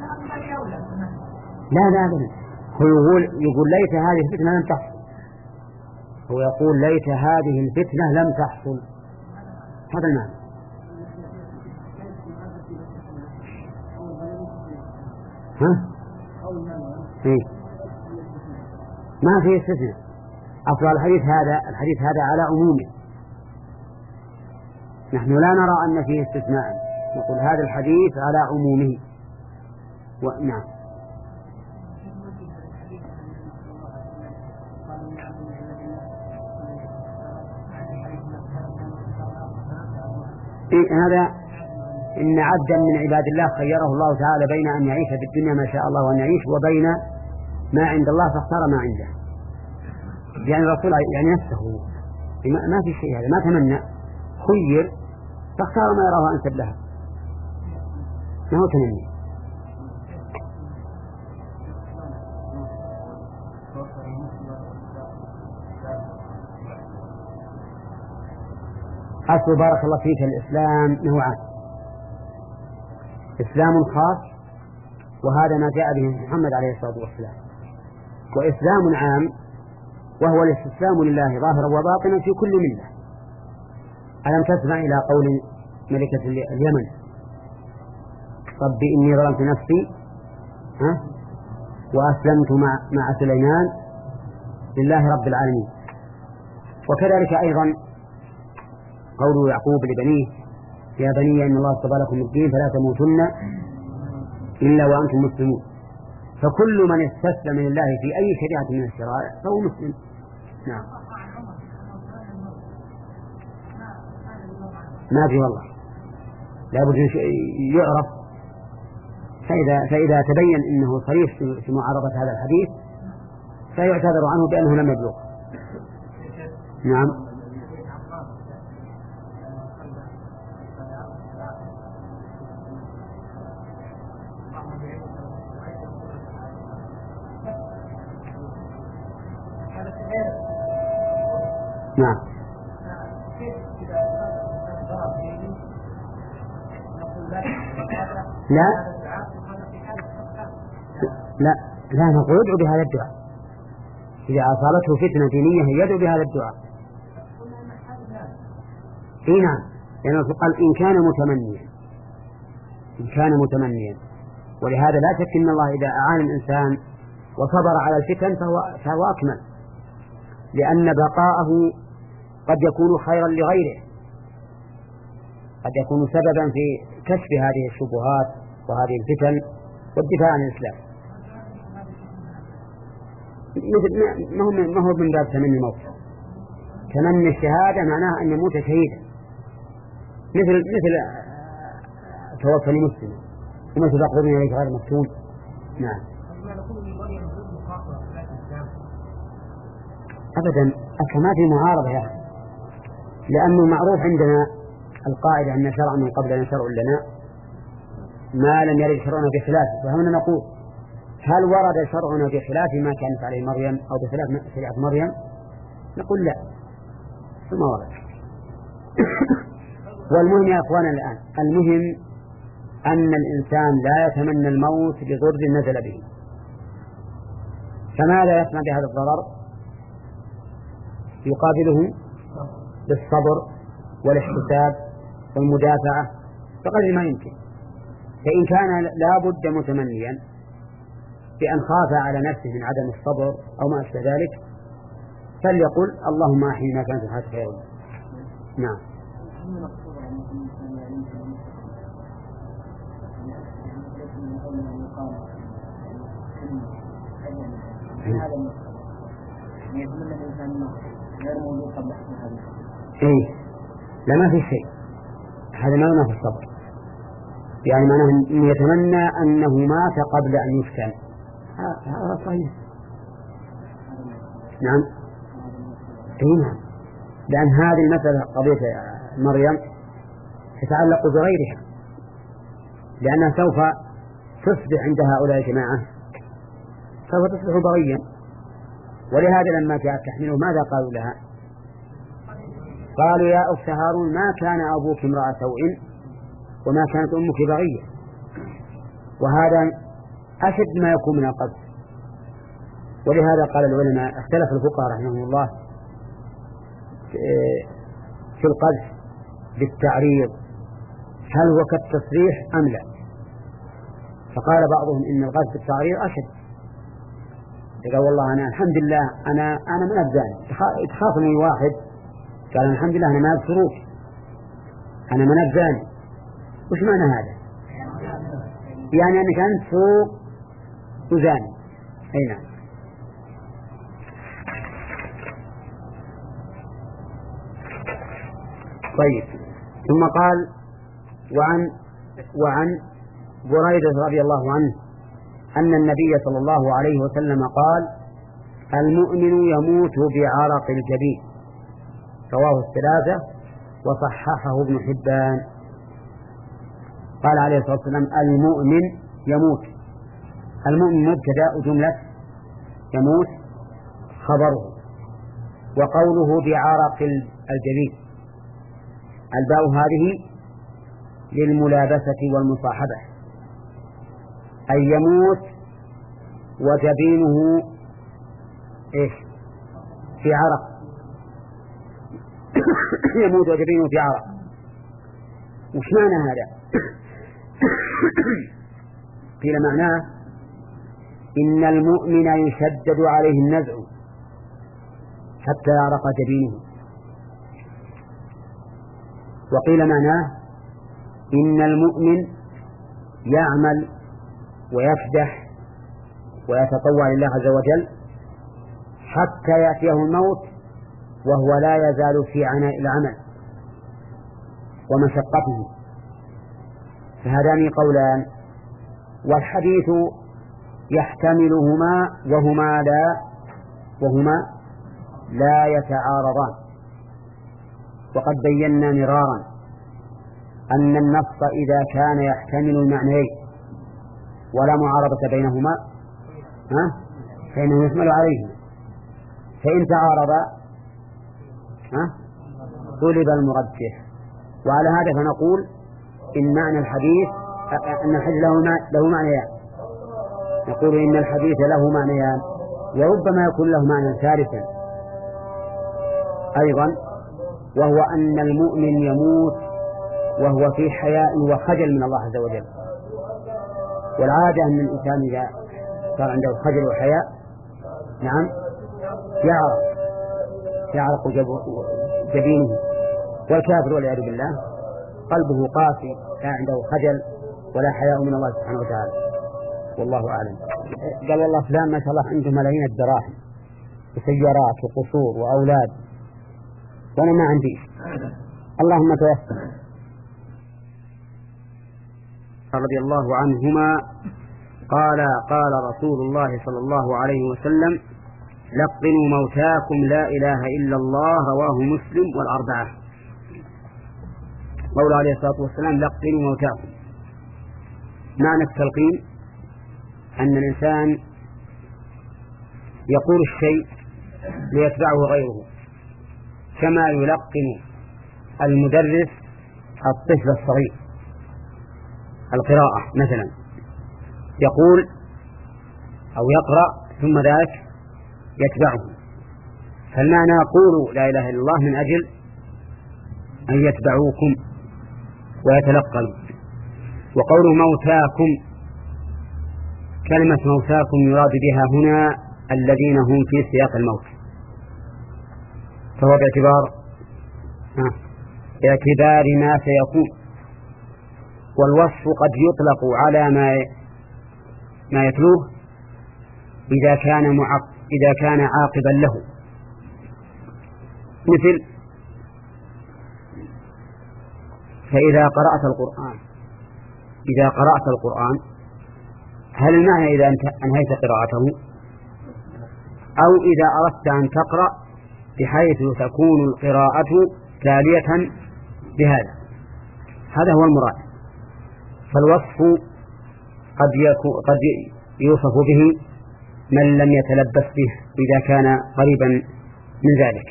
لا لا أبدا، هو يقول يقول ليت هذه الفتنة لم تحصل، هو يقول ليت هذه الفتنة لم تحصل، هذا المعنى. ها؟ إيه؟ ما في استثناء، أصل الحديث هذا الحديث هذا على عمومه، نحن لا نرى أن فيه استثناء، نقول هذا الحديث على عمومه. ونعم. إيه هذا؟ إن عبدا من عباد الله خيره الله تعالى بين أن يعيش في الدنيا ما شاء الله وأن يعيش، وبين ما عند الله فاختار ما عنده. يعني الرسول يعني نفسه ما في شيء، هذا ما تمنى، خير فاختار ما يراه أنسب له، ما هو تمني. أصل بارك الله فيك الإسلام نوعان، إسلام خاص وهذا ما جاء به محمد عليه الصلاة والسلام، وإسلام عام وهو الاستسلام لله ظاهرا وباطنا في كل ملة. ألم تسمع إلى قول ملكة اليمن رب إني ظلمت نفسي ها وأسلمت مع, مع سليمان لله رب العالمين. وكذلك أيضا قول يعقوب لبنيه يا بني إن الله اصطفى لكم الدين فلا تموتن إلا وأنتم مسلمون. فكل من استسلم لله في أي شريعة من الشرائع فهو مسلم. نعم. ما في والله، لا بد يعرف، فإذا, فإذا تبين أنه صريح في معارضة هذا الحديث فيعتذر عنه بأنه لم يبلغ. نعم. نعم. لا لا لا نقول ادعو بهذا الدعاء، إذا أصابته فتنة دينية يدعو بهذا الدعاء. إيه نعم، لأنه قال إن كان متمنيا، إن كان متمنيا. ولهذا لا شك أن الله إذا أعان الإنسان وصبر على الفتن فهو, فهو أكمل، لأن بقاءه قد يكون خيرا لغيره، قد يكون سببا في كشف هذه الشبهات وهذه الفتن والدفاع عن الإسلام. ما هو ما هو من باب تمني الموت. تمني الشهادة معناها أن يموت شهيدا، مثل مثل توفى مسلما ومثل تقربين إليك غير مفتون. نعم. أبدا أكما في معارضة يا أخي، لأنه معروف عندنا القاعدة أن شرع من قبلنا شرع لنا ما لم يرد شرعنا بخلافه. فهنا نقول هل ورد شرعنا بخلاف ما كانت عليه مريم أو بخلاف شريعة مريم؟ نقول لا، ثم ورد. والمهم يا أخوانا الآن، المهم أن الإنسان لا يتمنى الموت بضر نزل به. فماذا يصنع بهذا الضرر؟ يقابله بالصبر والاحتساب والمدافعة بقدر ما يمكن. فإن كان لا بد متمنيا بأن خاف على نفسه من عدم الصبر أو ما أشبه ذلك فليقل اللهم أحينا كانت الحياة خيرا. نعم. إيه لا ما في شيء، هذا ما هو في الصبر، يعني معناه أن يتمنى أنه مات قبل أن يفتن، هذا صحيح. نعم. إيه نعم، لأن هذه المسألة قضية مريم تتعلق بغيرها، لأنها سوف تصبح عند هؤلاء الجماعة سوف تصبح بغيا. ولهذا لما جاءت تحمله ماذا قالوا لها؟ قالوا يا أخت هارون ما كان أبوك امرأ سوء وما كانت أمك بغية. وهذا أشد ما يكون من القذف. ولهذا قال العلماء اختلف الفقهاء رحمهم الله في القذف بالتعريض هل هو كالتصريح أم لا. فقال بعضهم إن القذف بالتعريض أشد. قال والله أنا الحمد لله أنا أنا من الزاني، يتخاصمني واحد قال الحمد لله أنا ما أبصروك أنا من الزاني. وش معنى هذا؟ يعني أنك أنت فوق وزاني. أي نعم. طيب ثم قال وعن وعن بريدة رضي الله عنه أن النبي صلى الله عليه وسلم قال المؤمن يموت بعرق الجبين، رواه الثلاثة وصححه ابن حبان. قال عليه الصلاة والسلام المؤمن يموت. المؤمن مبتدأ جملة يموت خبره، وقوله بعرق الجبين الباء هذه للملابسة والمصاحبة، أي يموت وجبينه إيش في عرق يموت وجبينه في عرق. وش معنى هذا؟ قيل معناه إن المؤمن يشدد عليه النزع حتى يعرق جبينه. وقيل معناه إن المؤمن يعمل ويفدح ويتطوع لله عز وجل حتى يأتيه الموت وهو لا يزال في عناء العمل ومشقته. فهذان قولان، والحديث يحتملهما وهما لا وهما لا يتعارضان. وقد بينا مرارا أن النص إذا كان يحتمل المعنيين ولا معارضة بينهما ها فإنه يحمل عليهما، فإن تعارضا ها طلب المرجح. وعلى هذا فنقول إن معنى الحديث أن الحديث له له معنيان. نقول إن الحديث له معنيان، وربما يكون له معنى ثالثا أيضا، وهو أن المؤمن يموت وهو في حياء وخجل من الله عز وجل. والعادة أن الإنسان إذا صار عنده خجل وحياء نعم يعرق يعرق جبينه. والكافر والعياذ بالله قلبه قاسي، لا عنده خجل ولا حياء من الله سبحانه وتعالى، والله أعلم. قال والله فلان ما شاء الله عنده ملايين الدراهم وسيارات وقصور وأولاد وأنا ما عندي، اللهم توفى. رضي الله عنهما قال قال رسول الله صلى الله عليه وسلم: لقنوا موتاكم لا إله إلا الله، رواه مسلم والأربعة. قول عليه الصلاة والسلام: لقنوا موتاكم. معنى التلقين أن الإنسان يقول الشيء ليتبعه غيره، كما يلقن المدرس الطفل الصغير القراءة مثلا، يقول أو يقرأ ثم ذلك يتبعه. فالمعنى قولوا لا إله إلا الله من أجل أن يتبعوكم ويتلقنوا. وقوله موتاكم، كلمة موتاكم يراد بها هنا الذين هم في سياق الموت، فهو باعتبار باعتبار ما سيكون. والوصف قد يطلق على ما ما يتلوه إذا كان معق إذا كان عاقبا له، مثل: فإذا قرأت القرآن إذا قرأت القرآن هل المعنى إذا أنهيت قراءته، أو إذا أردت أن تقرأ بحيث تكون القراءة تالية بهذا، هذا هو المراد. فالوصف قد يكون قد يوصف به من لم يتلبس به إذا كان قريبا من ذلك.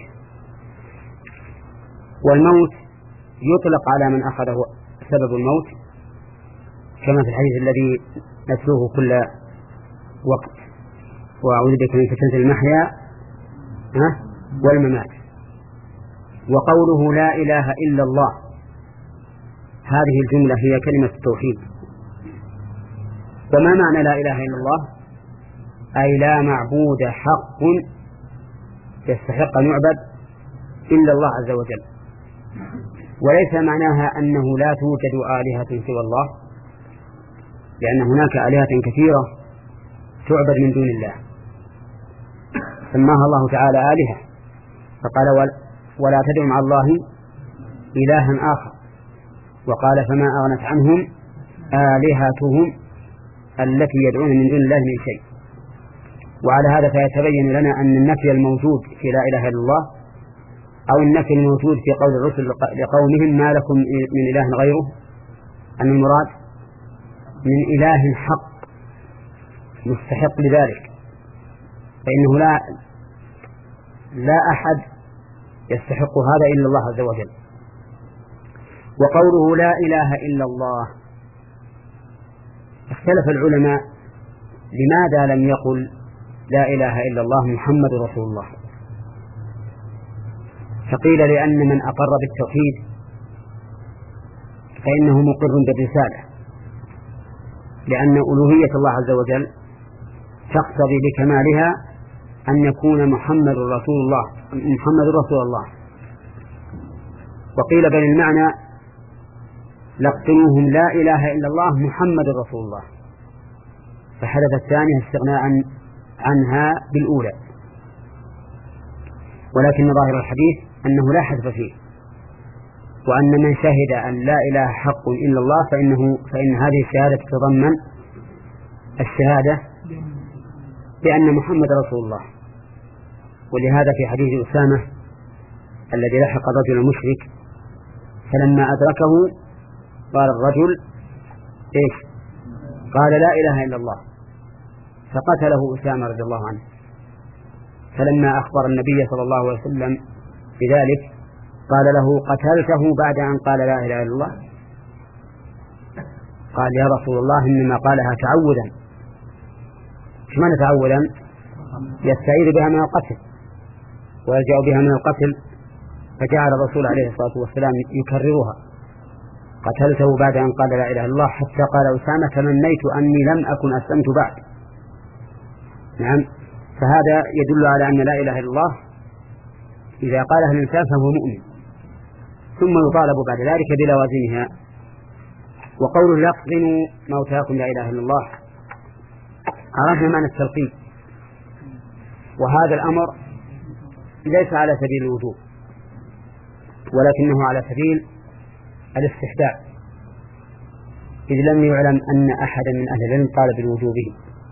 والموت يطلق على من أخذه سبب الموت، كما في الحديث الذي نتلوه كل وقت: وأعوذ بك من فتنة المحيا والممات. وقوله لا إله إلا الله، هذه الجملة هي كلمة التوحيد. وما معنى لا إله إلا الله؟ أي لا معبود حق يستحق أن يعبد إلا الله عز وجل. وليس معناها أنه لا توجد آلهة سوى الله، لأن هناك آلهة كثيرة تعبد من دون الله سماها الله تعالى آلهة، فقال: ولا تدعوا مع الله إلها آخر. وقال: فما أغنت عنهم آلهتهم التي يدعون من دون الله من شيء. وعلى هذا فيتبين لنا أن النفي الموجود في لا إله إلا الله، أو النفي الموجود في قول الرسل لقومهم ما لكم من إله غيره، أن المراد من إله حق مستحق لذلك، فإنه لا لا أحد يستحق هذا إلا الله عز وجل. وقوله لا إله إلا الله، اختلف العلماء لماذا لم يقل لا إله إلا الله محمد رسول الله. فقيل لأن من أقر بالتوحيد فإنه مقر بالرسالة، لأن ألوهية الله عز وجل تقتضي بكمالها أن يكون محمد رسول الله محمد رسول الله. وقيل بل المعنى لقنوهم لا إله إلا الله محمد رسول الله، فحدث الثانية استغناء عن عنها بالأولى. ولكن ظاهر الحديث أنه لا حذف فيه، وأن من شهد أن لا إله حق إلا الله فإنه فإن هذه الشهادة تتضمن الشهادة بأن محمد رسول الله. ولهذا في حديث أسامة الذي لحق الرجل المشرك فلما أدركه قال الرجل إيش؟ قال لا إله إلا الله، فقتله أسامة رضي الله عنه. فلما أخبر النبي صلى الله عليه وسلم بذلك قال له: قتلته بعد أن قال لا إله إلا الله؟ قال: يا رسول الله إنما قالها تعوذا. إيش معنى تعوذا؟ يستعيذ بها من القتل ويلجأ بها من القتل، فجعل الرسول عليه الصلاة والسلام يكررها: قتلته بعد أن قال لا إله إلا الله، حتى قال أسامة: تمنيت أني لم أكن أسلمت بعد. نعم، فهذا يدل على أن لا إله إلا الله إذا قالها الإنسان فهو مؤمن، ثم يطالب بعد ذلك بلوازمها. وقوله: لقنوا موتاكم لا إله إلا الله، عرفنا معنى التلقين، وهذا الأمر ليس على سبيل الوجوب ولكنه على سبيل الاستحباب، إذ لم يعلم أن أحدا من أهل العلم قال بالوجوب.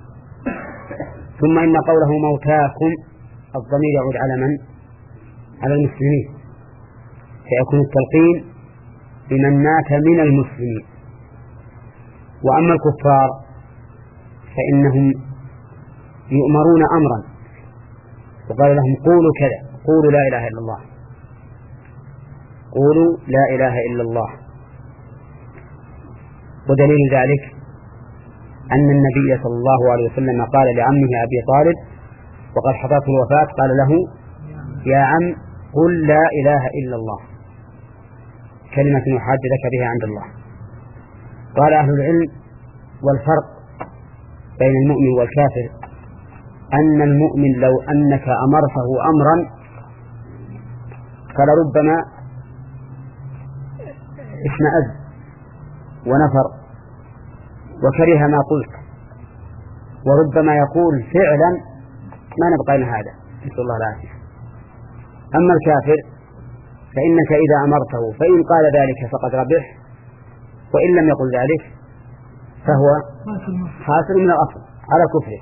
ثم إن قوله موتاكم الضمير يعود على من؟ على المسلمين، فيكون التلقين بمن مات من المسلمين. وأما الكفار فإنهم يؤمرون أمرا وقال لهم: قولوا كذا، قولوا لا إله إلا الله، قولوا لا إله إلا الله. ودليل ذلك أن النبي صلى الله عليه وسلم قال لعمه أبي طالب وقد حضرته الوفاة، قال له: يا عم قل لا إله إلا الله، كلمة يحاج لك بها عند الله. قال أهل العلم: والفرق بين المؤمن والكافر أن المؤمن لو أنك أمرته أمرا فلربما اشمأز ونفر وكره ما قلت، وربما يقول فعلا ما نبقى لنا هذا، نسأل الله العافية. أما الكافر فإنك إذا أمرته فإن قال ذلك فقد ربح، وإن لم يقل ذلك فهو حاصل من الأصل على كفره.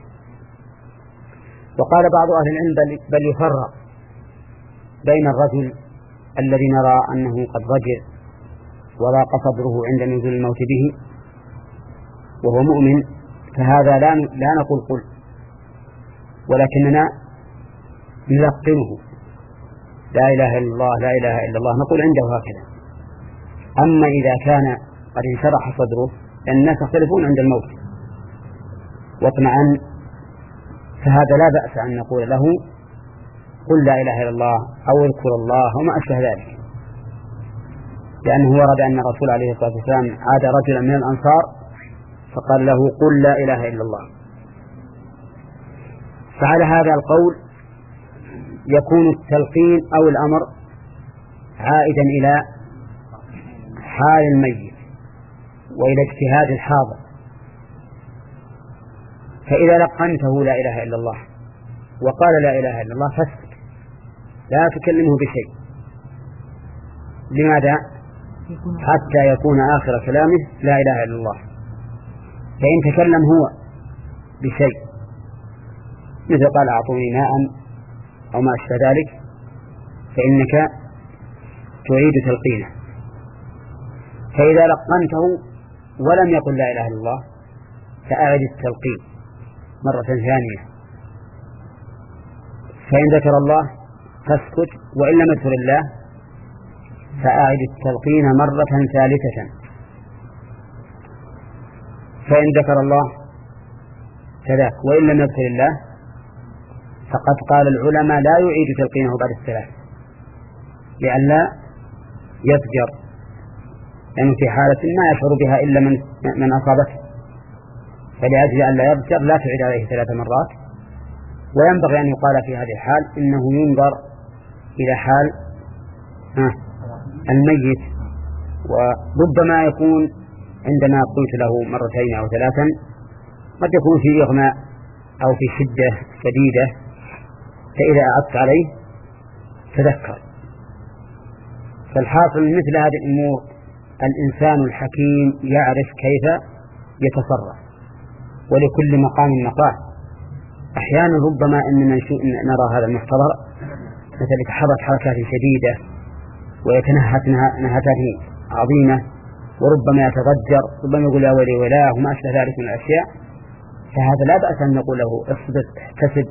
وقال بعض أهل العلم: بل, بل يفرق بين الرجل الذي نرى أنه قد ضجر وضاق صدره عند نزول الموت به وهو مؤمن، فهذا لا لا نقول قل، ولكننا نلقنه لا إله إلا الله لا إله إلا الله، نقول عنده هكذا. أما إذا كان قد انشرح صدره، لأن الناس يختلفون عند الموت واطمئن، فهذا لا بأس أن نقول له: قل لا إله إلا الله أو اذكر الله وما أشبه ذلك، لأنه ورد أن الرسول عليه الصلاة والسلام عاد رجلا من الأنصار فقال له: قل لا إله إلا الله. فعلى هذا القول يكون التلقين أو الأمر عائدا إلى حال الميت وإلى اجتهاد الحاضر. فإذا لقنته لا إله إلا الله وقال لا إله إلا الله فاسكت، لا تكلمه بشيء. لماذا؟ حتى يكون آخر كلامه لا إله إلا الله. فإن تكلم هو بشيء مثل قال: أعطوني ماء أو ما أشبه ذلك، فإنك تعيد تلقينه. فإذا لقنته ولم يقل لا إله إلا الله فأعد التلقين مرة ثانية. فإن ذكر الله فاسكت، وإن لم يذكر الله فأعد التلقين مرة ثالثة. فإن ذكر الله كذاك وإن لم يذكر الله فقد قال العلماء لا يعيد تلقينه بعد الثلاث لئلا يفجر، لأنه يعني في حالة ما يشعر بها إلا من من أصابته، فلأجل أن لا يفجر لا تعيد عليه ثلاث مرات. وينبغي أن يقال في هذه الحال إنه ينظر إلى حال الميت، وربما يكون عندما قلت له مرتين أو ثلاثا قد يكون في إغماء أو في شدة شديدة، فإذا أعدت عليه تذكر. فالحاصل مثل هذه الأمور الإنسان الحكيم يعرف كيف يتصرف، ولكل مقام مقام. أحيانا ربما أننا نرى هذا المحتضر مثل يتحرك حركات شديدة ويتنهت نهتات عظيمة، وربما يتضجر، ربما يقول يا ولي ولاه وما أشبه ذلك من الأشياء، فهذا لا بأس أن نقول له اصبر احتسب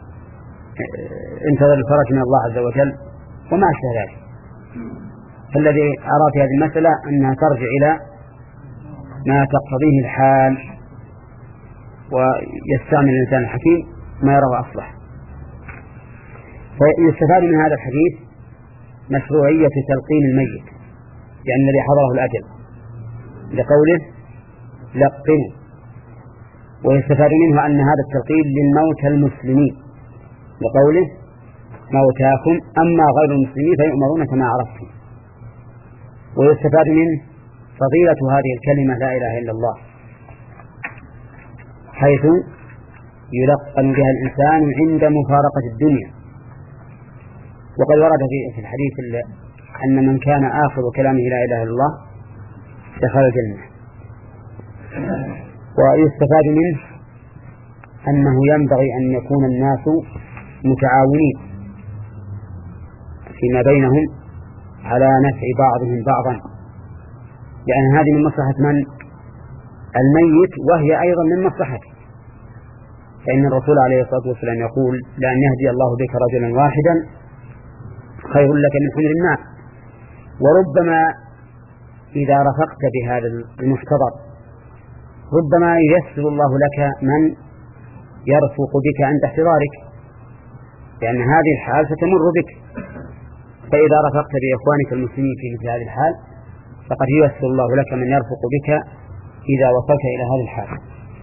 انتظر الفرج من الله عز وجل وما أشبه ذلك. فالذي أرى في هذه المسألة أنها ترجع إلى ما تقتضيه الحال، ويستعمل الإنسان الحكيم ما يراه أصلح. فيستفاد من هذا الحديث مشروعية تلقين الميت لأن الذي حضره الأجل لقوله لقنوا. ويستفاد منه أن هذا التلقين للموتى المسلمين لقوله موتاكم أما غير المسلمين فيؤمرون كما عرفتم. ويستفاد منه فضيلة هذه الكلمة لا إله إلا الله حيث يلقن بها الإنسان عند مفارقة الدنيا. وقد ورد في الحديث أن من كان آخر كلامه لا إله إلا الله دخل الجنة. ويستفاد منه أنه ينبغي أن يكون الناس متعاونين فيما بينهم على نفع بعضهم بعضا، لأن هذه من مصلحة من؟ الميت، وهي أيضا من مصلحته. فإن الرسول عليه الصلاة والسلام يقول لأن يهدي الله بك رجلا واحدا خير لك من حمر النعم. وربما إذا رفقت بهذا المحتضر ربما ييسر الله لك من يرفق بك عند احتضارك، لأن هذه الحال ستمر بك. فإذا رفقت بإخوانك المسلمين في مثل هذه الحال فقد ييسر الله لك من يرفق بك إذا وصلت إلى هذه الحال.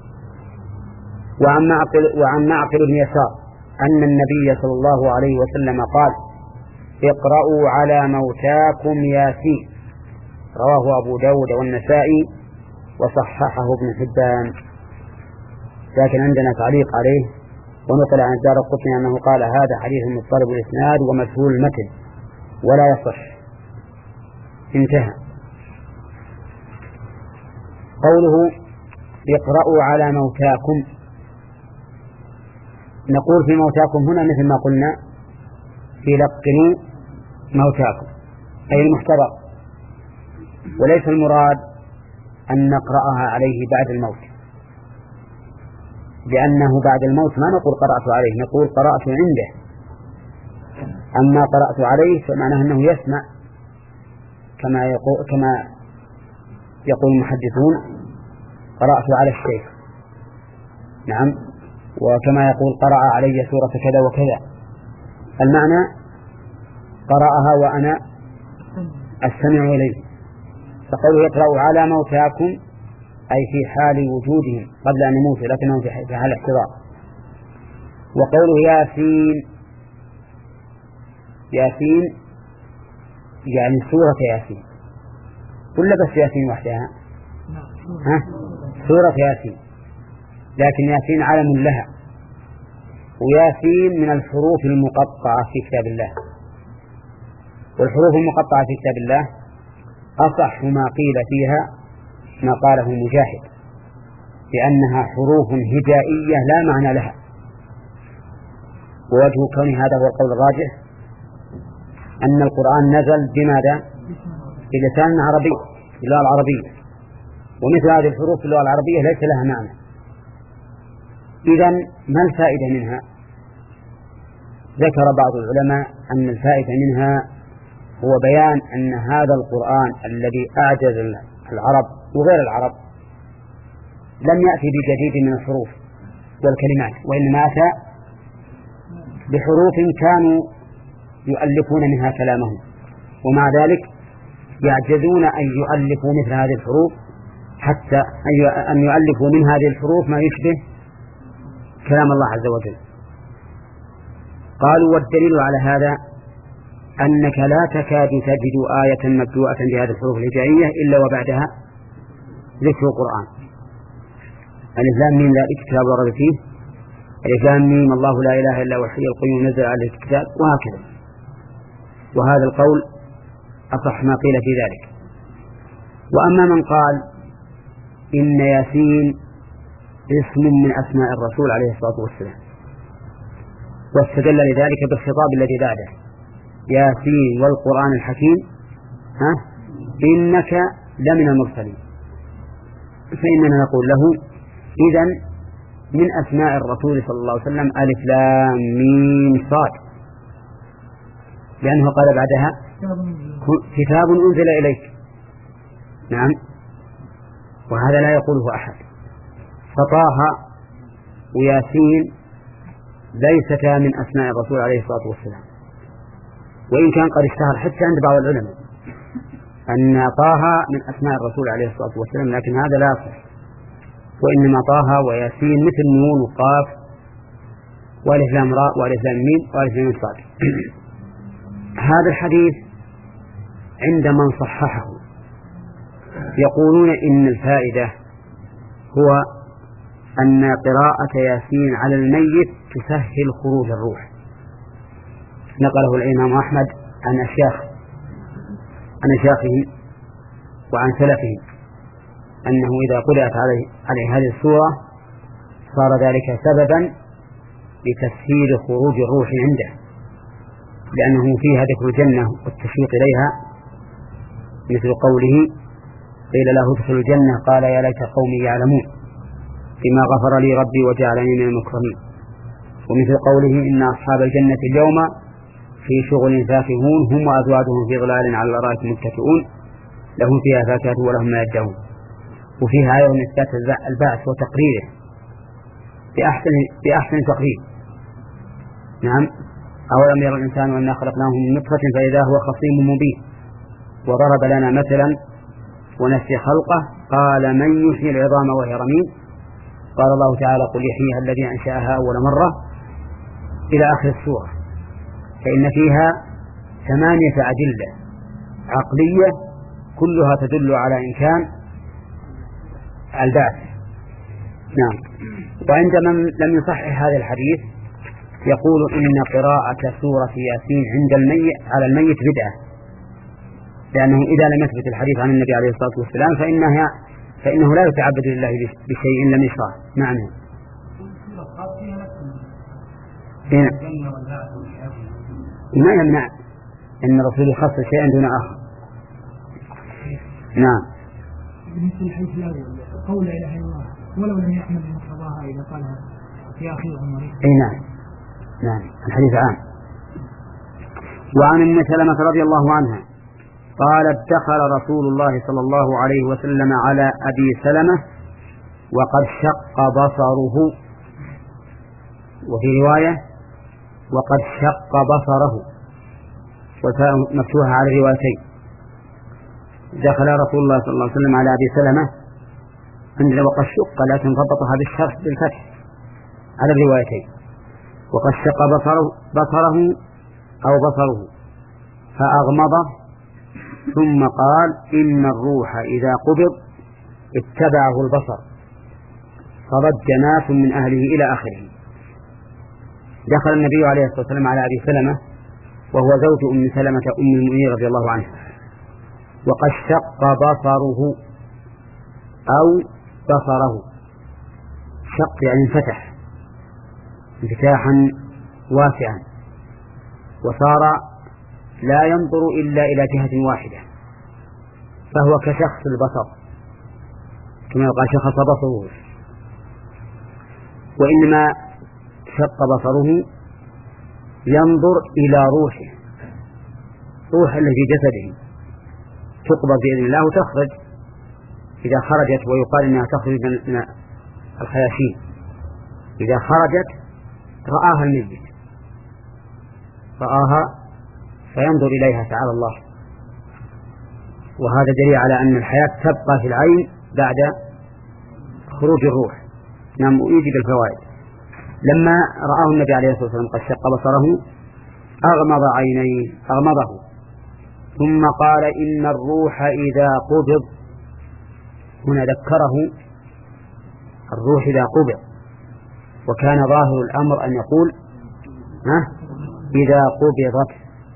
وعن معقل, وعن معقل بن يسار أن النبي صلى الله عليه وسلم قال اقرأوا على موتاكم ياسين، رواه أبو داود والنسائي وصححه ابن حبان. لكن عندنا تعليق عليه ونقل عن الدارقطني أنه قال هذا حديث مضطرب الإسناد ومجهول المتن ولا يصح. انتهى. قوله اقرأوا على موتاكم، نقول في موتاكم هنا مثل ما قلنا في لقنوا موتاكم أي المحتضر، وليس المراد أن نقرأها عليه بعد الموت، لأنه بعد الموت ما نقول قرأت عليه، نقول قرأت عنده. أما قرأت عليه فمعناه أنه يسمع كما يقول, كما يقول المحدثون قرأت على الشيخ، نعم، وكما يقول قرأ علي سورة كذا وكذا، المعنى قرأها وأنا أستمع إليه. فقوله يقرأ على موتاكم أي في حال وجودهم قبل أن يموتوا لكنهم في حال احتضار. وقوله ياسين، ياسين يعني سورة ياسين ولا بس ياسين وحدها؟ ها؟ سورة ياسين، لكن ياسين علم لها، وياسين من الحروف المقطعة في كتاب الله. والحروف المقطعة في كتاب الله أصح ما قيل فيها ما قاله مجاهد، لأنها حروف هجائية لا معنى لها. ووجه كون هذا هو القول الراجح أن القرآن نزل بماذا؟ بلسان عربي، باللغة العربية، ومثل هذه الحروف في اللغة العربية ليس لها معنى. إذن ما الفائدة منها؟ ذكر بعض العلماء أن الفائدة منها هو بيان أن هذا القرآن الذي أعجز العرب وغير العرب لم يأتي بجديد من الحروف والكلمات، وإنما أتى بحروف كانوا يؤلفون منها كلامهم، ومع ذلك يعجزون أن يؤلفوا مثل هذه الحروف، حتى أن يؤلفوا من هذه الحروف ما يشبه كلام الله عز وجل. قالوا والدليل على هذا أنك لا تكاد تجد آية مبدوءة بهذه الحروف الهجائية إلا وبعدها ذكر القرآن. الف لام ميم ذلك الكتاب لا ريب فيه، الف لام ميم الله لا إله إلا هو الحي القيوم نزل عليه الكتاب، وهكذا. وهذا القول أصح ما قيل في ذلك. وأما من قال إن ياسين اسم من أسماء الرسول عليه الصلاة والسلام، واستدل لذلك بالخطاب الذي بعده ياسين والقرآن الحكيم ها إنك لمن المرسلين، فإننا نقول له إذن من أسماء الرسول صلى الله عليه وسلم ألف لام ميم صاد، لأنه قال بعدها كتاب أنزل إليك، نعم، وهذا لا يقوله أحد. فطه وياسين ليستا من أسماء الرسول عليه الصلاة والسلام، وإن كان قد اشتهر حتى عند بعض العلماء أن طه من أسماء الرسول عليه الصلاة والسلام، لكن هذا لا يصح، وإنما طه وياسين مثل نون وقاف والف لام راء والف لام ميم والف لام صاد. هذا الحديث عند من صححه يقولون إن الفائدة هو أن قراءة ياسين على الميت تسهل خروج الروح. نقله الإمام أحمد عن أشياخ عن أشياخهم وعن سلفهم أنه إذا قرأت عليه, عليه هذه السورة صار ذلك سببا لتسهيل خروج الروح عنده، لأنه فيها ذكر الجنة والتشويق إليها، مثل قوله قيل له ادخل الجنة قال يا ليت قومي يعلمون بما غفر لي ربي وجعلني من المكرمين، ومثل قوله إن أصحاب الجنة اليوم في شغل فاكهون هم وأزواجهم في ظلال على الأرائك متكئون لهم فيها فاكهة ولهم ما يدعون. وفيها أيضا إثبات البعث وتقريره بأحسن بأحسن تقرير. نعم، أولم يرى الإنسان أنا خلقناه من نطفة فإذا هو خصيم مبين، وضرب لنا مثلا ونسي خلقه قال من يحيي العظام وهي رميم، قال الله تعالى قل يحييها الذي أنشأها أول مرة إلى آخر السورة. فإن فيها ثمانية أدلة عقلية كلها تدل على إمكان البعث. نعم. وعند من لم يصحح هذا الحديث يقول إن قراءة سورة ياسين عند الميت على الميت بدعة، لأنه إذا لم يثبت الحديث عن النبي عليه الصلاة والسلام فإنها فإنه لا يتعبد لله بشيء لم يشرع. نعم. هنا ما يمنع أن الرسول يخصص شيئا دون آخر. نعم. بالنسبة للحديث الأول قول لا إله إلا الله ولو لم يحمل مقتضاها إذا قالها في آخر عمره. أي نعم. نعم الحديث عام. وعن أم سلمة رضي الله عنها قالت دخل رسول الله صلى الله عليه وسلم على أبي سلمة وقد شق بصره، وفي رواية وقد شق بصره، وفاء مفتوحة على الروايتين. دخل رسول الله صلى الله عليه وسلم على أبي سلمة عندنا وقد شق، لكن ضبطها بالشرح بالفتح على الروايتين. وقد شق بصره, بصره أو بصره فأغمضه، ثم قال إن الروح إذا قبض اتبعه البصر فضج ناس من أهله إلى آخره. دخل النبي عليه الصلاة والسلام على أبي سلمة وهو زوج أم سلمة أم المؤمنين رضي الله عنها، وقد شق بصره أو بصره، شق يعني انفتح انفتاحا واسعا، وصار لا ينظر إلا إلى جهة واحدة، فهو كشخص البصر كما يقال شخص بصره. وإنما شق بصره ينظر إلى روحه، روح التي في جسده تقبض بإذن الله وتخرج إذا خرجت، ويقال إنها تخرج من الخياشيم، إذا خرجت رآها الميت رآها فينظر إليها تعالى الله. وهذا دليل على أن الحياة تبقى في العين بعد خروج الروح. نعم. ويجب الفوائد. لما رآه النبي عليه الصلاة والسلام قد شق بصره أغمض عينيه أغمضه، ثم قال إن الروح إذا قبض، هنا ذكره الروح إذا قبض، وكان ظاهر الأمر أن يقول ها إذا قبضت،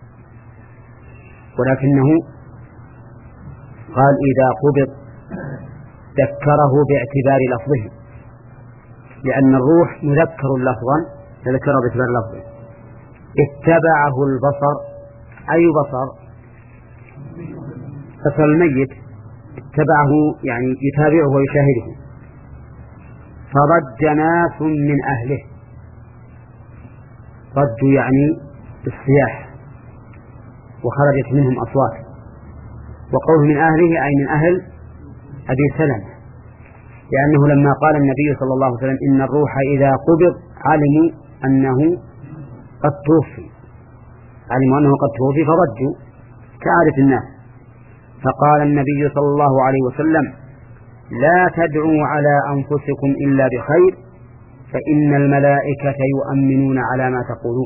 ولكنه قال إذا قبض ذكره باعتبار لفظه، لأن الروح مذكر لفظا تذكره باعتبار لفظه. اتبعه البصر، أي بصر؟ بصر الميت، اتبعه يعني يتابعه ويشاهده. فضج ناس من أهله، ضج يعني الصياح، وخرجت منهم أصوات، وقوله من أهله أي من أهل أبي سلمة، لأنه لما قال النبي صلى الله عليه وسلم إن الروح إذا قبض علموا أنه قد توفي، علموا أنه قد توفي فضجوا كعادة الناس. فقال النبي صلى الله عليه وسلم: لا تدعوا على أنفسكم إلا بخير فإن الملائكة يؤمنون على ما تقولون.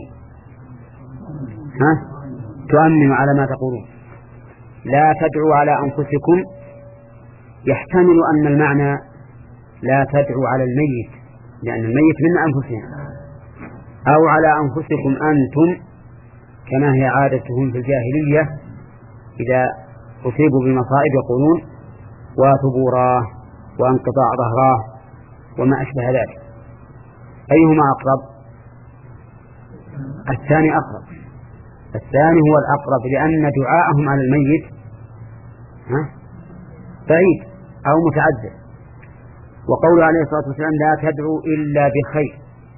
ها؟ تؤمن على ما تقولون. لا تدعوا على أنفسكم يحتمل أن المعنى لا تدعوا على الميت، لأن الميت من أنفسهم، أو على أنفسكم أنتم، كما هي عادتهم في الجاهلية إذا أصيبوا بمصائب يقولون وثبوراه وانقطاع ظهراه وما أشبه ذلك. أيهما أقرب؟ الثاني أقرب، الثاني هو الأقرب، لأن دعاءهم على الميت ها بعيد أو متعذر. وقوله عليه الصلاة والسلام: لا تدعوا إلا بخير،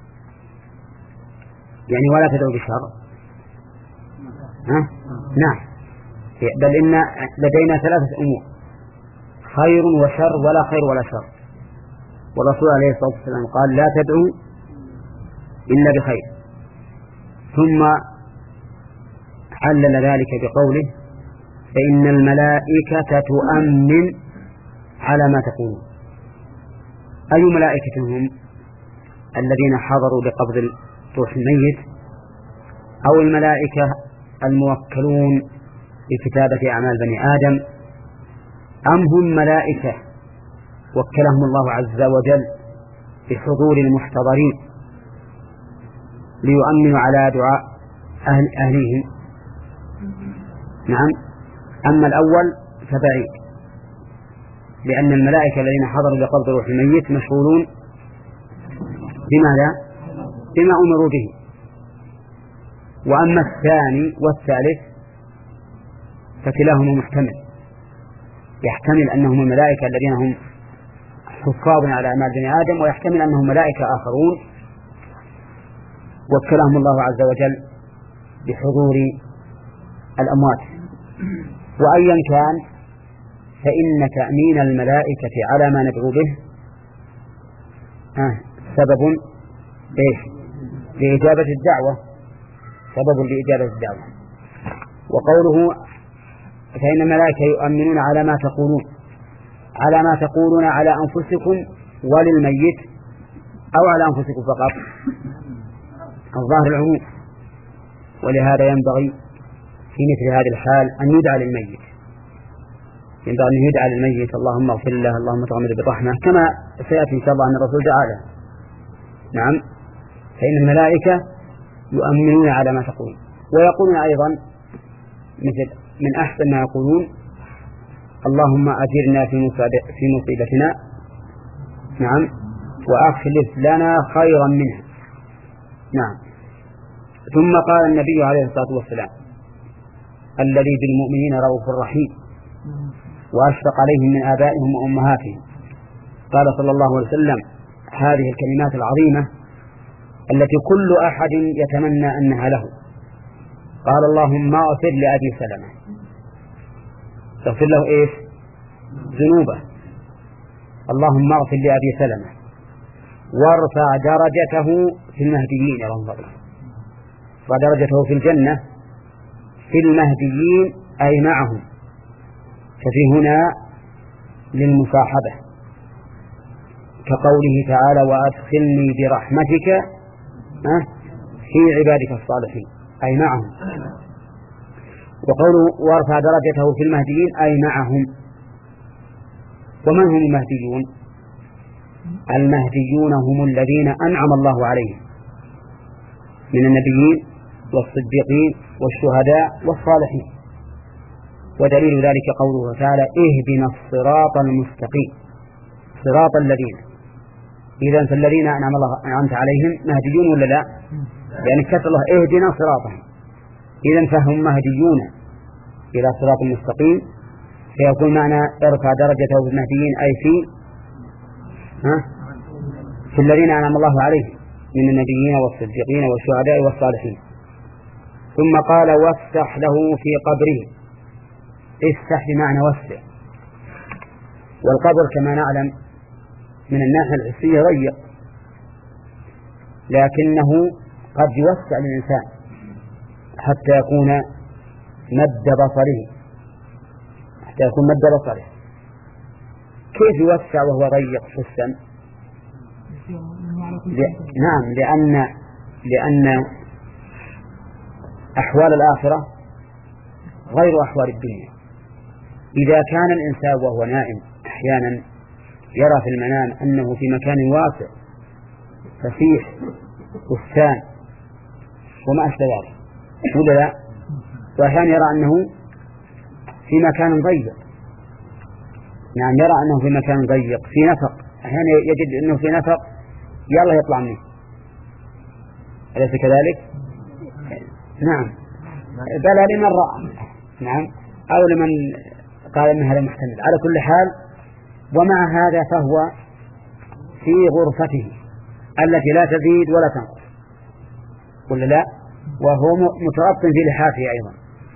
يعني ولا تدعوا بشر. ها؟ نعم، بل إن لدينا ثلاثة أمور: خير وشر ولا خير ولا شر. والرسول عليه الصلاة والسلام قال: لا تدعوا إلا بخير. ثم علل ذلك بقوله: فإن الملائكة تؤمن على ما تقولون. أي ملائكة هم؟ الذين حضروا لقبض روح الميت، أو الملائكة الموكلون بكتابة أعمال بني آدم، أم هم ملائكة وكلهم الله عز وجل بحضور المحتضرين ليؤمنوا على دعاء أهل أهليهم. نعم. أما الأول فبعيد، لأن الملائكة الذين حضروا لقبض روح الميت مشغولون بماذا؟ بما أمروا به. وأما الثاني والثالث فكلاهما محتمل، يحتمل أنهم الملائكة الذين هم حفاظ على أعمال بني آدم، ويحتمل أنهم ملائكة آخرون وكلهم الله عز وجل بحضور الأموات. وأيا كان فإن تأمين الملائكة على ما ندعو به آه سبب إيش؟ لإجابة الدعوة، سبب لإجابة الدعوة. وقوله: فإن الملائكة يؤمنون على ما تقولون، على ما تقولون على أنفسكم وللميت، أو على أنفسكم فقط؟ الظاهر العموم. ولهذا ينبغي في مثل هذه الحال أن يدعى للميت، ينبغي أن يدعى للميت: اللهم اغفر له، اللهم تغمد برحمة، كما سيأتي إن شاء الله أن الرسول دعا له. نعم. فإن الملائكة يؤمنون على ما تقولون، ويقولون أيضا مثل من أحسن ما يقولون: اللهم أجرنا في مصيبتنا، نعم، وأخلف لنا خيرا منها. نعم. ثم قال النبي عليه الصلاة والسلام: الذي بالمؤمنين رؤوف رحيم، وأشفق عليهم من آبائهم وأمهاتهم. قال صلى الله عليه وسلم هذه الكلمات العظيمة التي كل أحد يتمنى أنها له. قال: اللهم اغفر لأبي سلمة، اغفر له إيش؟ ذنوبه. اللهم اغفر لأبي سلمة وارفع درجته في المهديين، يا رب، ودرجته في الجنة في المهديين أي معهم، ففي هنا للمصاحبة، كقوله تعالى: وأدخلني برحمتك في عبادك الصالحين، أي معهم. وقوله: وارفع درجته في المهديين أي معهم. ومن هم المهديون؟ المهديون هم الذين أنعم الله عليهم من النبيين والصديقين والشهداء والصالحين. ودليل ذلك قوله تعالى: اهدنا الصراط المستقيم، صراط الذين. إذن فالذين أنعم الله أنعمت عليهم مهديون ولا لا؟ يعني كتب الله اهدنا صراطهم، إذن فهم مهديون إلى صراط المستقيم. فيكون معنى ارفع درجته في المهديين أي في ها في الذين أنعم الله عليهم من النبيين والصديقين والشهداء والصالحين. ثم قال: وافتح له في قبره. افتح بمعنى وسع. والقبر كما نعلم من الناحية الحسية ضيق، لكنه قد يوسع الإنسان حتى يكون مد بصره حتى يكون مد بصره. كيف يوسع وهو ضيق حسا؟ نعم، لأن لأن أحوال الآخرة غير أحوال الدنيا. إذا كان الإنسان وهو نائم أحيانا يرى في المنام أنه في مكان واسع فسيح بستان وما أشبه ذلك ولا لا، وأحيانا يرى أنه في مكان ضيق، نعم يرى أنه في مكان ضيق في نفق، أحيانا يجد أنه في نفق يلا يطلع منه، أليس كذلك؟ نعم، بلى لمن رأى، نعم، أو لمن قال إن هذا محتمل. على كل حال، ومع هذا فهو في غرفته التي لا تزيد ولا تنقص ولا لا، وهو متغطٍ في لحافه أيضا.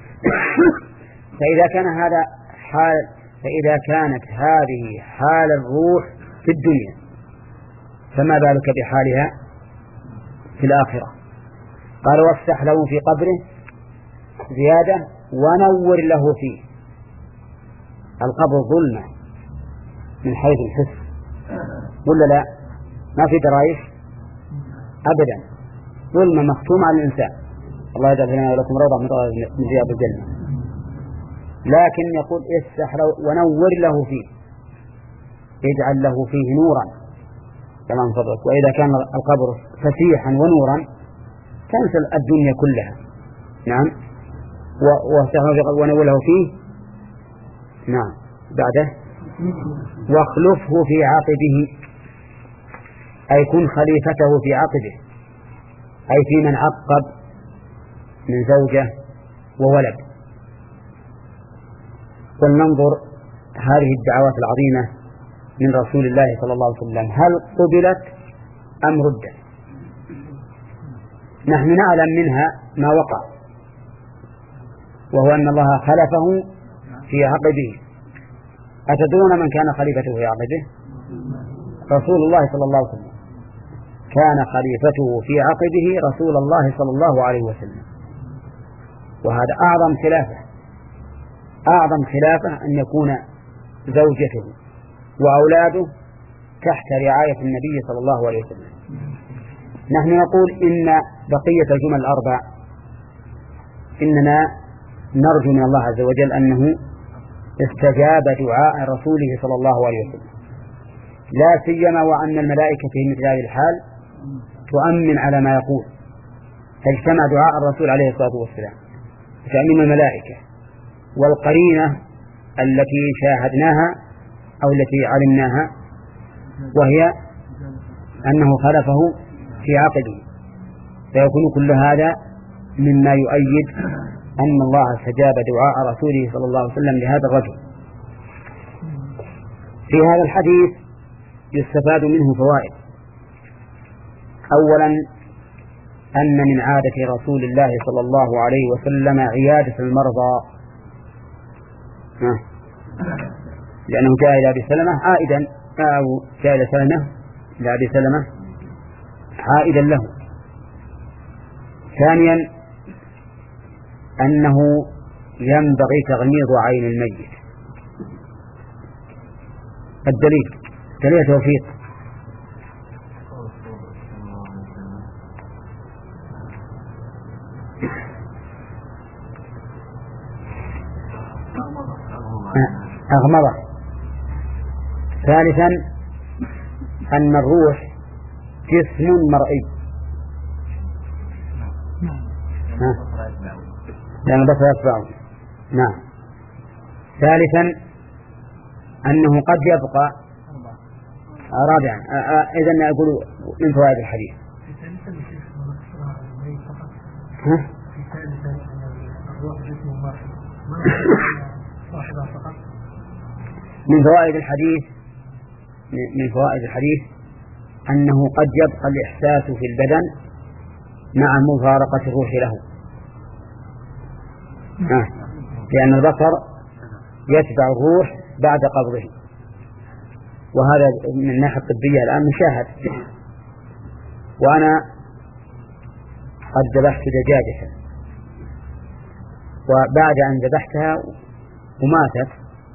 فإذا كان هذا حال فإذا كانت هذه حال الروح في الدنيا فما بالك بحالها في الآخرة. قال وافتح له في قبره زيادة ونور له فيه. القبر ظلمة من حيث الحس ولا لا؟ ما في درايش أبدا، ظلمة مختومة على الإنسان. الله يجعل لنا ولكم روضة من رياض الجنة. لكن يقول افتح له ونور له فيه، اجعل له فيه نورا كما من فضلك. وإذا كان القبر فسيحا ونورا تنسى الدنيا كلها. نعم، وافتح له ونور له فيه. نعم، بعده واخلفه في عقبه، أي كن خليفته في عقبه، أي في من عقب من زوجة وولد. ولننظر هذه الدعوات العظيمة من رسول الله صلى الله عليه وسلم هل قبلت أم ردت؟ نحن نعلم منها ما وقع، وهو أن الله خلفه في عقبه. أتدرون من كان خليفته في عقبه؟ رسول الله صلى الله عليه وسلم كان خليفته في عقبه رسول الله صلى الله عليه وسلم. وهذا أعظم خلافة، أعظم خلافة أن يكون زوجته وأولاده تحت رعاية النبي صلى الله عليه وسلم. نحن نقول إن بقية الجمل الأربع إننا نرجو من الله عز وجل أنه استجاب دعاء رسوله صلى الله عليه وسلم، لا سيما وأن الملائكة في مثل هذه الحال تؤمن على ما يقول، فاجتمع دعاء الرسول عليه الصلاة والسلام تؤمن الملائكة. والقرينة التي شاهدناها أو التي علمناها وهي أنه خلفه في عقبه، فيكون كل هذا مما يؤيد أن الله استجاب دعاء رسوله صلى الله عليه وسلم لهذا الرجل. في هذا الحديث يستفاد منه فوائد. أولا أن من عادة رسول الله صلى الله عليه وسلم عيادة المرضى، لأنه جاء إلى أبي سلمة عائدا أو جاء إلى سلمة إلى أبي سلمة عائدا له. ثانيا أنه ينبغي تغميض عين الميت. الدليل دليل توفيق. أغمضة. ثالثا أن الروح جسم مرئي، لأن البصر يتبعه. نعم. ثالثا أنه قد يبقى. رابعا إذن أقول من فوائد الحديث ها؟ من فوائد الحديث من فوائد الحديث أنه قد يبقى الإحساس في البدن مع مفارقة الروح له، آه. لأن البصر يتبع الروح بعد قبضه، وهذا من الناحية الطبية الآن مشاهد. وأنا قد ذبحت دجاجة وبعد أن ذبحتها وماتت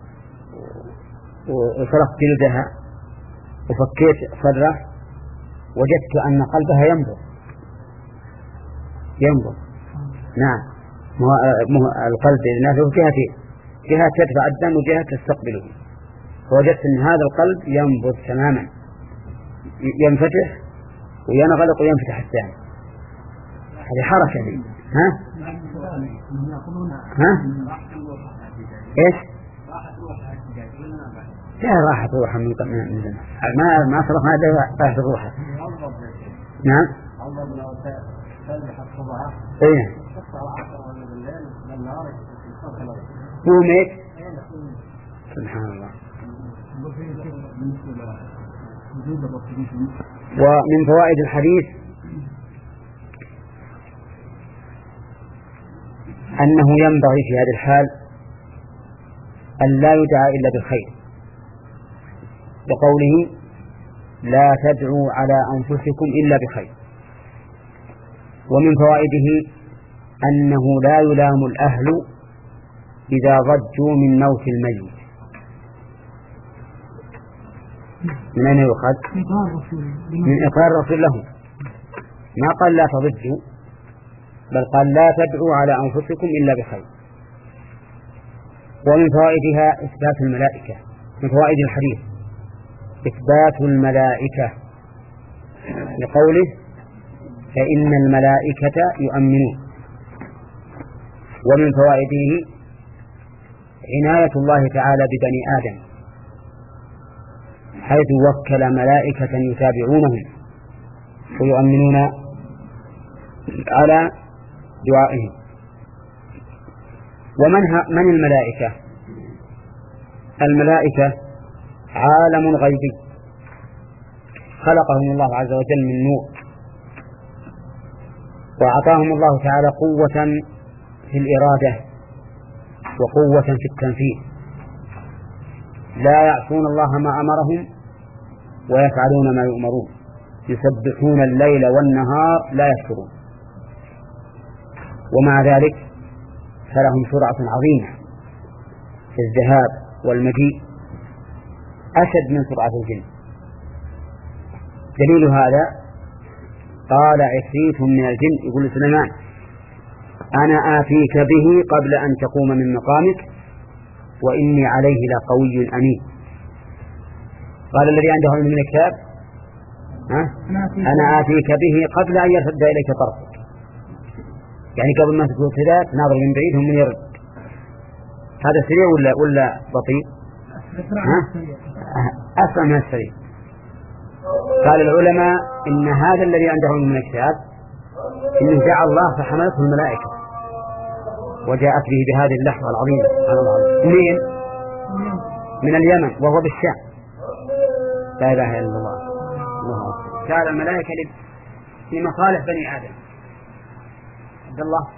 وصرفت جلدها وفكيت صدره وجدت أن قلبها ينبض ينبض نعم القلب له جهتين، جهة تدفع الدم وجهة تستقبله، فوجدت أن هذا القلب ينبض تماما، ينفتح وينغلق وينفتح الثاني. هذه حركة دي. ها ها ايش لا راحت روحها من من زمان ما ما صرف هذا راحت روحها. نعم ايه هو ميت سبحان الله. ومن فوائد الحديث أنه ينبغي في هذه الحال أن لا يدعى إلا بالخير، بقوله لا تدعوا على أنفسكم إلا بخير. ومن فوائده أنه لا يلام الأهل إذا ضجوا من موت الميت. من أين يؤخذ؟ من إقرار الرسول لهم، ما قال لا تضجوا بل قال لا تدعوا على أنفسكم إلا بخير. ومن فوائدها إثبات الملائكة، من فوائد الحديث إثبات الملائكة لقوله فإن الملائكة يؤمنون. ومن فوائده عناية الله تعالى ببني آدم حيث وكل ملائكة يتابعونهم ويؤمنون على دعائهم. ومن من الملائكة؟ الملائكة عالم غيبي خلقهم الله عز وجل من نور، وأعطاهم الله تعالى قوة في الإرادة وقوة في التنفيذ، لا يعصون الله ما أمرهم ويفعلون ما يؤمرون، يسبحون الليل والنهار لا يفترون. ومع ذلك فلهم سرعة عظيمة في الذهاب والمجيء أشد من سرعة الجن. دليل هذا قال عفريت من الجن يقول سليمان أنا آتيك به قبل أن تقوم من مقامك وإني عليه لقوي أمين. قال الذي عنده علم من الكتاب أنا آتيك به قبل أن يرتد إليك طرفك، يعني قبل ما تقول كذا تناظر من بعيد هم من يرد. هذا سريع ولا ولا بطيء؟ أسرع من السريع. قال العلماء إن هذا الذي عنده علم من الكتاب إنه دعا الله فحملته الملائكة وجاءت به بهذه اللحظة العظيمة سبحان الله. منين؟ من اليمن وهو بالشام. لا إله إلا الله. الله أكبر. جعل الملائكة لمصالح بني آدم. عبد الله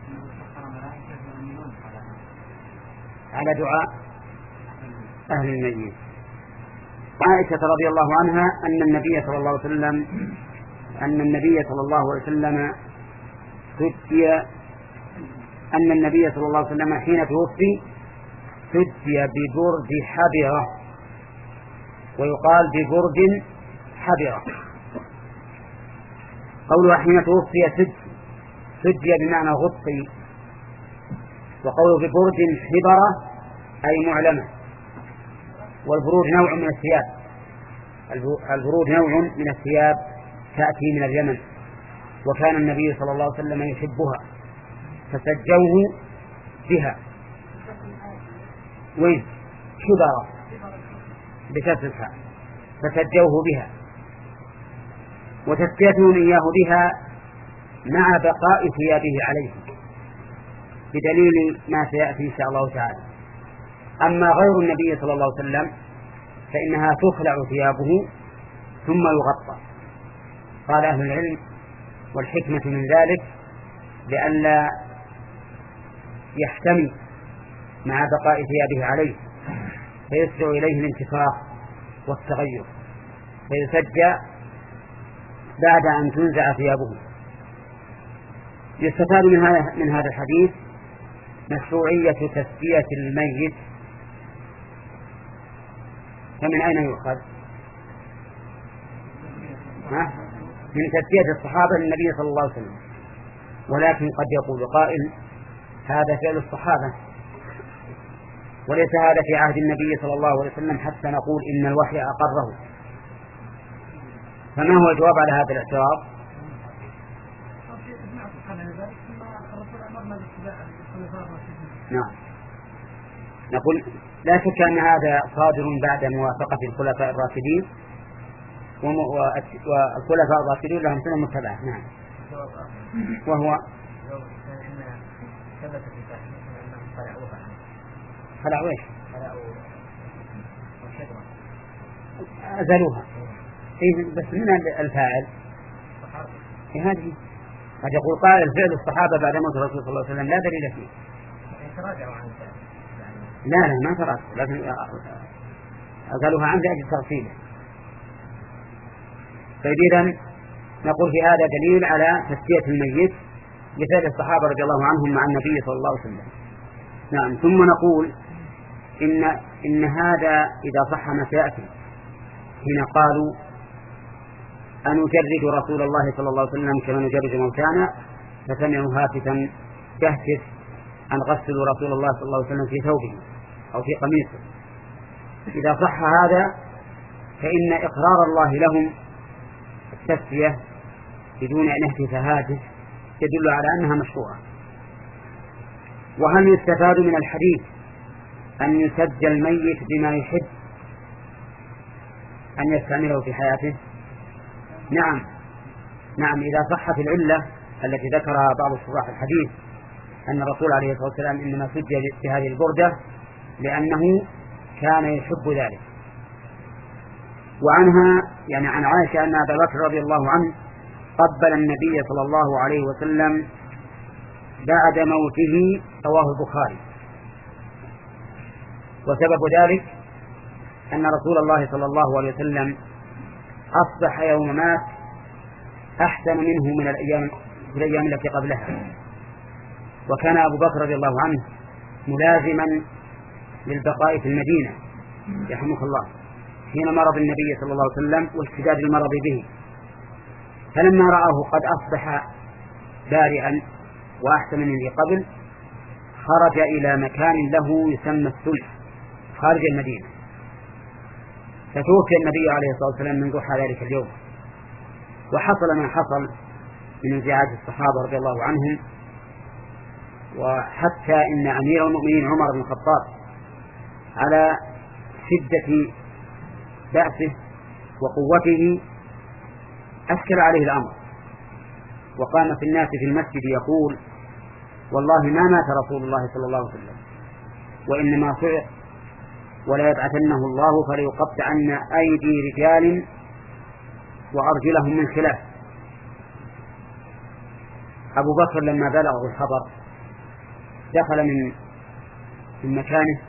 على دعاء أهل الميت. عائشة رضي الله عنها أن النبي صلى الله عليه وسلم أن النبي صلى الله عليه وسلم فتي أن النبي صلى الله عليه وسلم حين توفي فتي ببرد حبرة، ويقال ببرد حبرة. قولها حين توفي سد سدي بمعنى غطي، وقوله ببرد حبرة أي معلمة. والبرود نوع من الثياب، البرود نوع من الثياب تأتي من اليمن، وكان النبي صلى الله عليه وسلم يحبها فسجوه بها. وين حبرة بكسرها فسجوه بها، وتسجيتهم إياه بها مع بقاء ثيابه عليه بدليل ما سيأتي إن شاء الله تعالى. أما غير النبي صلى الله عليه وسلم فإنها تخلع ثيابه ثم يغطى. قال أهل العلم والحكمة من ذلك لئلا يحتمي مع بقاء ثيابه عليه فيسرع إليه الانتفاخ والتغير فيسجى بعد أن تنزع ثيابه. يستفاد من هذا من هذا الحديث مشروعية تسمية الميت. فمن أين يؤخذ؟ ها؟ من تسمية الصحابة للنبي صلى الله عليه وسلم. ولكن قد يقول قائل هذا فعل الصحابة وليس هذا في عهد النبي صلى الله عليه وسلم حتى نقول إن الوحي أقره. فما هو الجواب على هذا الاعتراض؟ نعم، نقول لا شك أن هذا صادر بعد موافقة الخلفاء الراشدين، والخلفاء الراشدين لهم سنة متبعة. نعم. وهو خلعوا ايش؟ أزلوها. إيه بس من الفاعل؟ في هذه قد يقول قائل فعل الصحابة بعد موت الرسول صلى الله عليه وسلم لا دليل فيه. لا لا ما تراجع، لكن أزلوها عن أجل ترتيبه. فإذا نقول في هذا دليل على تسمية الميت بفعل الصحابة رضي الله عنهم مع النبي صلى الله عليه وسلم. نعم. ثم نقول إن إن هذا إذا صح ما سيأتي حين قالوا أنجرد رسول الله صلى الله عليه وسلم كما نجرد موتانا، فسمعوا هاتفا يهتف أن غسلوا رسول الله صلى الله عليه وسلم في ثوبه أو في قميصه. إذا صح هذا فإن إقرار الله لهم التسمية بدون أن يهتف هاتف يدل على أنها مشروعة. وهل يستفاد من الحديث أن يسجل الميت بما يحب أن يستعمله في حياته؟ نعم نعم إذا صحت العلة التي ذكرها بعض شراح الحديث أن الرسول عليه الصلاة والسلام إنما سجل بهذه البردة لأنه كان يحب ذلك. وعنها يعني عن عائشة أن أبا بكر رضي الله عنه قبل النبي صلى الله عليه وسلم بعد موته، رواه البخاري. وسبب ذلك أن رسول الله صلى الله عليه وسلم أصبح يوم مات أحسن منه من الأيام في الأيام التي قبلها. وكان أبو بكر رضي الله عنه ملازما للبقاء في المدينة يرحمك الله حين مرض النبي صلى الله عليه وسلم واشتداد المرض به، فلما رآه قد أصبح بارئا وأحسن من ذي قبل خرج إلى مكان له يسمى السلح خارج المدينة، فتوفي النبي عليه الصلاة والسلام من ضحى ذلك اليوم. وحصل ما حصل من انزعاج الصحابة رضي الله عنهم، وحتى إن أمير المؤمنين عمر بن الخطاب على شدة بأسه وقوته أشكل عليه الأمر، وقام في الناس في المسجد يقول والله ما مات رسول الله صلى الله عليه وسلم وإنما صعق ولا يبعثنه الله فليقطعن أيدي رجال وأرجلهم من خلاف. أبو بكر لما بلغه الخبر دخل من من مكانه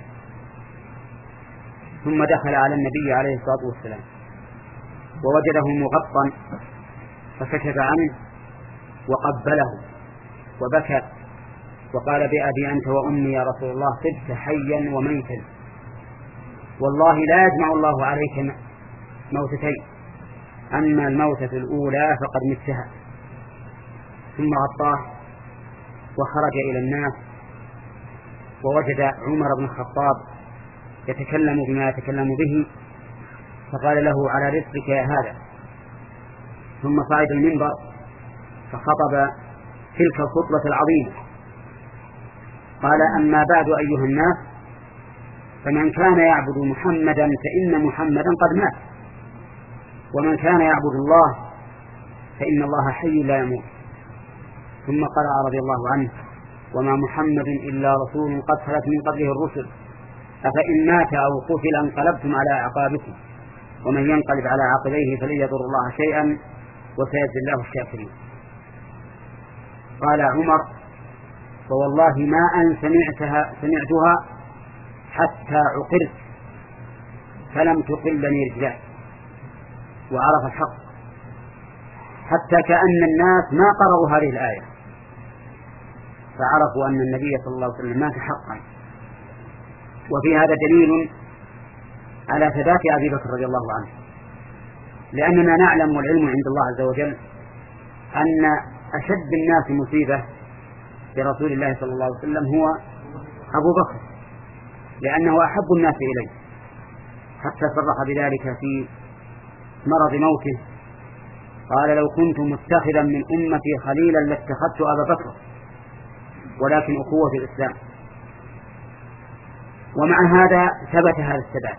ثم دخل على النبي عليه الصلاة والسلام ووجده مغطى فكشف عنه وقبله وبكى وقال بأبي أنت وأمي يا رسول الله صبت حيا وميتا، والله لا يجمع الله عليك موتتين، أما الموتة الأولى فقد متها. ثم غطاه وخرج إلى الناس ووجد عمر بن الخطاب يتكلم بما يتكلم به، فقال له على رزقك يا هذا، ثم صعد المنبر فخطب تلك الخطبة العظيمة. قال أما بعد أيها الناس، فمن كان يعبد محمدا فإن محمدا قد مات، ومن كان يعبد الله فإن الله حي لا يموت. ثم قرأ رضي الله عنه وما محمد إلا رسول قد خلت من قبله الرسل أفإن مات أو قتل انقلبتم على أعقابكم ومن ينقلب على عقبيه فلن يضر الله شيئا وسيجزي الله الشاكرين. قال عمر فوالله ما أن سمعتها, سمعتها حتى عقرت فلم تقلني رجلاه، وعرف الحق حتى كأن الناس ما قرأوا هذه الآية فعرفوا أن النبي صلى الله عليه وسلم مات حقا. وفي هذا دليل على ثبات أبي بكر رضي الله عنه، لأننا نعلم والعلم عند الله عز وجل أن أشد الناس مصيبة برسول الله صلى الله عليه وسلم هو أبو بكر، لأنه أحب الناس إليه، حتى صرح بذلك في مرض موته، قال: لو كنت متخذا من أمتي خليلا لاتخذت أبا بكر، ولكن أخوة الإسلام. ومع هذا ثبت هذا الثبات،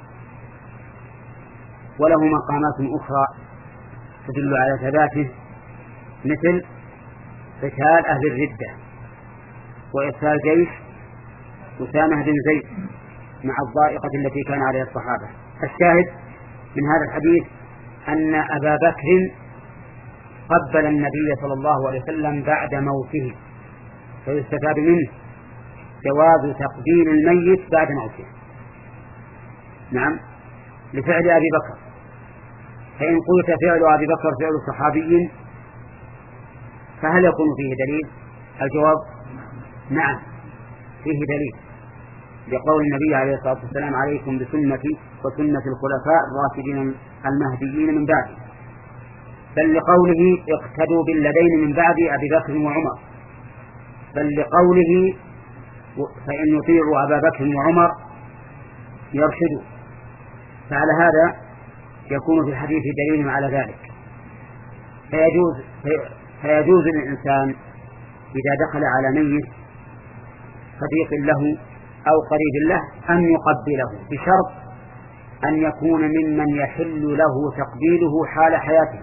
وله مقامات أخرى تدل على ثباته، مثل قتال أهل الردة وإرسال جيش أسامة بن زيد مع الضائقة التي كان عليها الصحابة. الشاهد من هذا الحديث أن أبا بكر قبل النبي صلى الله عليه وسلم بعد موته، فيستفاد منه جواز تقبيل الميت بعد موته، نعم، لفعل أبي بكر. فإن قلت فعل أبي بكر فعل صحابي فهل يكون فيه دليل؟ الجواب نعم، فيه دليل، لقول النبي عليه الصلاة والسلام: عليكم بسنتي وسنة الخلفاء الراشدين المهديين من بعدي، بل لقوله: اقتدوا بالذين من بعد أبي بكر وعمر، بل لقوله: فإن يطيعوا أبا بكر وعمر يرشدوا. فعلى هذا يكون في الحديث دليل على ذلك. فيجوز, فيجوز للإنسان إذا دخل على ميت صديق له أو قريب له أن يقبله، بشرط أن يكون ممن يحل له تقبيله حال حياته،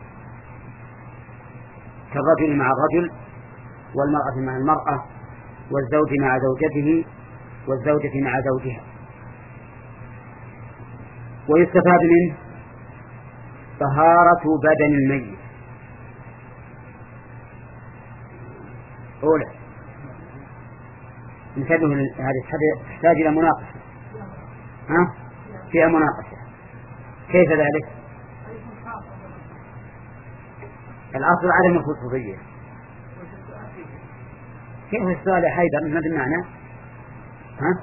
كالرجل مع الرجل، والمرأة مع المرأة، والزوج مع زوجته، والزوجة مع زوجها. ويستفاد منه طهارة بدن الميت. أولا انتبهوا، هذه تحتاج إلى مناقشة، ها؟ فيها مناقشة. كيف ذلك؟ الأصل عدم الخصوصية. كيف السؤال يا حيدر؟ ما بالمعنى؟ ها؟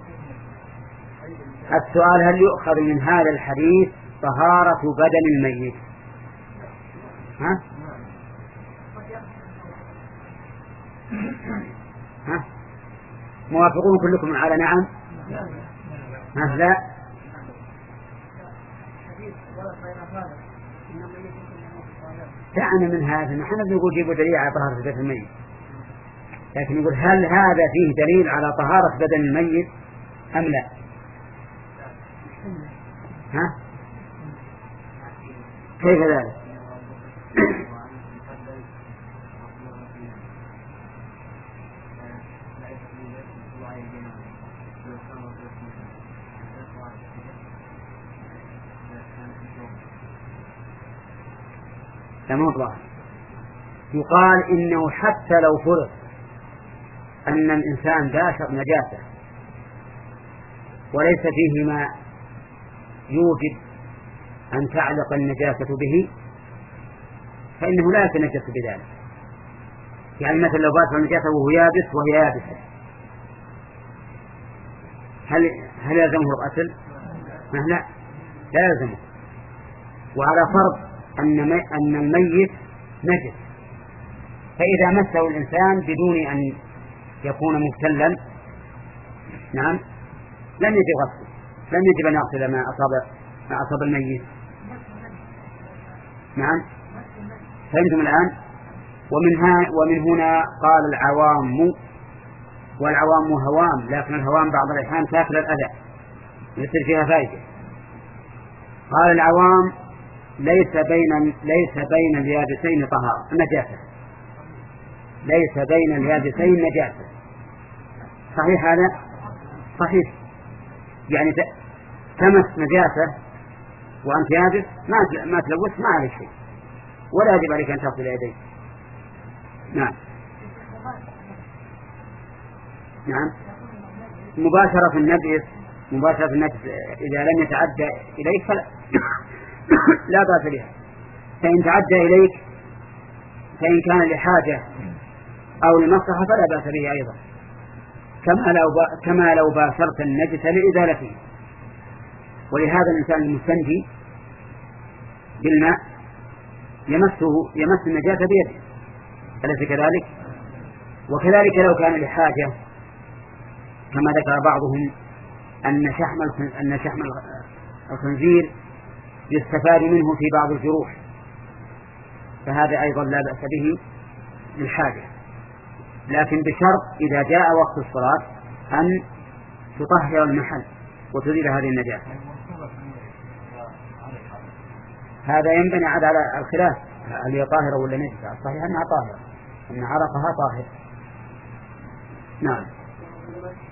السؤال: هل يؤخذ من هذا الحديث طهارة بدن الميت؟ ها؟ ها؟ موافقون كلكم على نعم؟ ها لا؟ دعنا من هذا، نحن نقول جيبوا دليل على طهارة بدن الميت، لكن نقول هل هذا فيه دليل على طهارة بدن الميت أم لا؟ ها؟ كيف ذلك؟ كما الله يقال إنه حتى لو فرض أن الإنسان باشر نجاسة وليس فيه ما يوجد أن تعلق النجاسة به، فإنه لا يتنجس بذلك. يعني مثلا لو باشر النجاسة وهو يابس وهي يابسة، هل هل يلزمه الغسل؟ لا، لا يلزمه. وعلى فرض أن أن الميت نجس، فإذا مسه الإنسان بدون أن يكون مبتلا، نعم، لم يجب غسله، لم يجب أن يغسل ما أصاب ما أصاب الميت. نعم، فهمتم الآن؟ ومن ومن هنا قال العوام، والعوام هوام، لكن الهوام بعض الأحيان تأكل الأذى يصير فيها فائدة. قال العوام: ليس بين ليس بين اليابسين طهارة نجاسة، ليس بين اليابسين نجاسة. صحيح هذا؟ صحيح. يعني تمس نجاسة وأنت يابس ما ما تلوث، ما عليك شيء، ولا يجب عليك أن تغسل يديك. نعم نعم. مباشرة النجس، مباشرة النجس إذا لم يتعدى إليك فلا لا بأس بها. فإن تعدى إليك، فإن كان لحاجة أو لمصلحة فلا بأس به أيضا، كما لو كما لو باشرت النجس لإزالته. ولهذا الإنسان المستنجي بالماء يمسه يمس النجاسة بيده، أليس كذلك؟ وكذلك لو كان لحاجة، كما ذكر بعضهم أن شحم أن شحم الخنزير يستفاد منه في بعض الجروح، فهذا أيضا لا بأس به للحاجة، لكن بشرط إذا جاء وقت الصلاة أن تطهر المحل وتزيل هذه النجاسة. هذا ينبني على الخلاف هل هي طاهرة ولا نجسة. الصحيح أنها طاهرة، أن عرقها طاهر. نعم.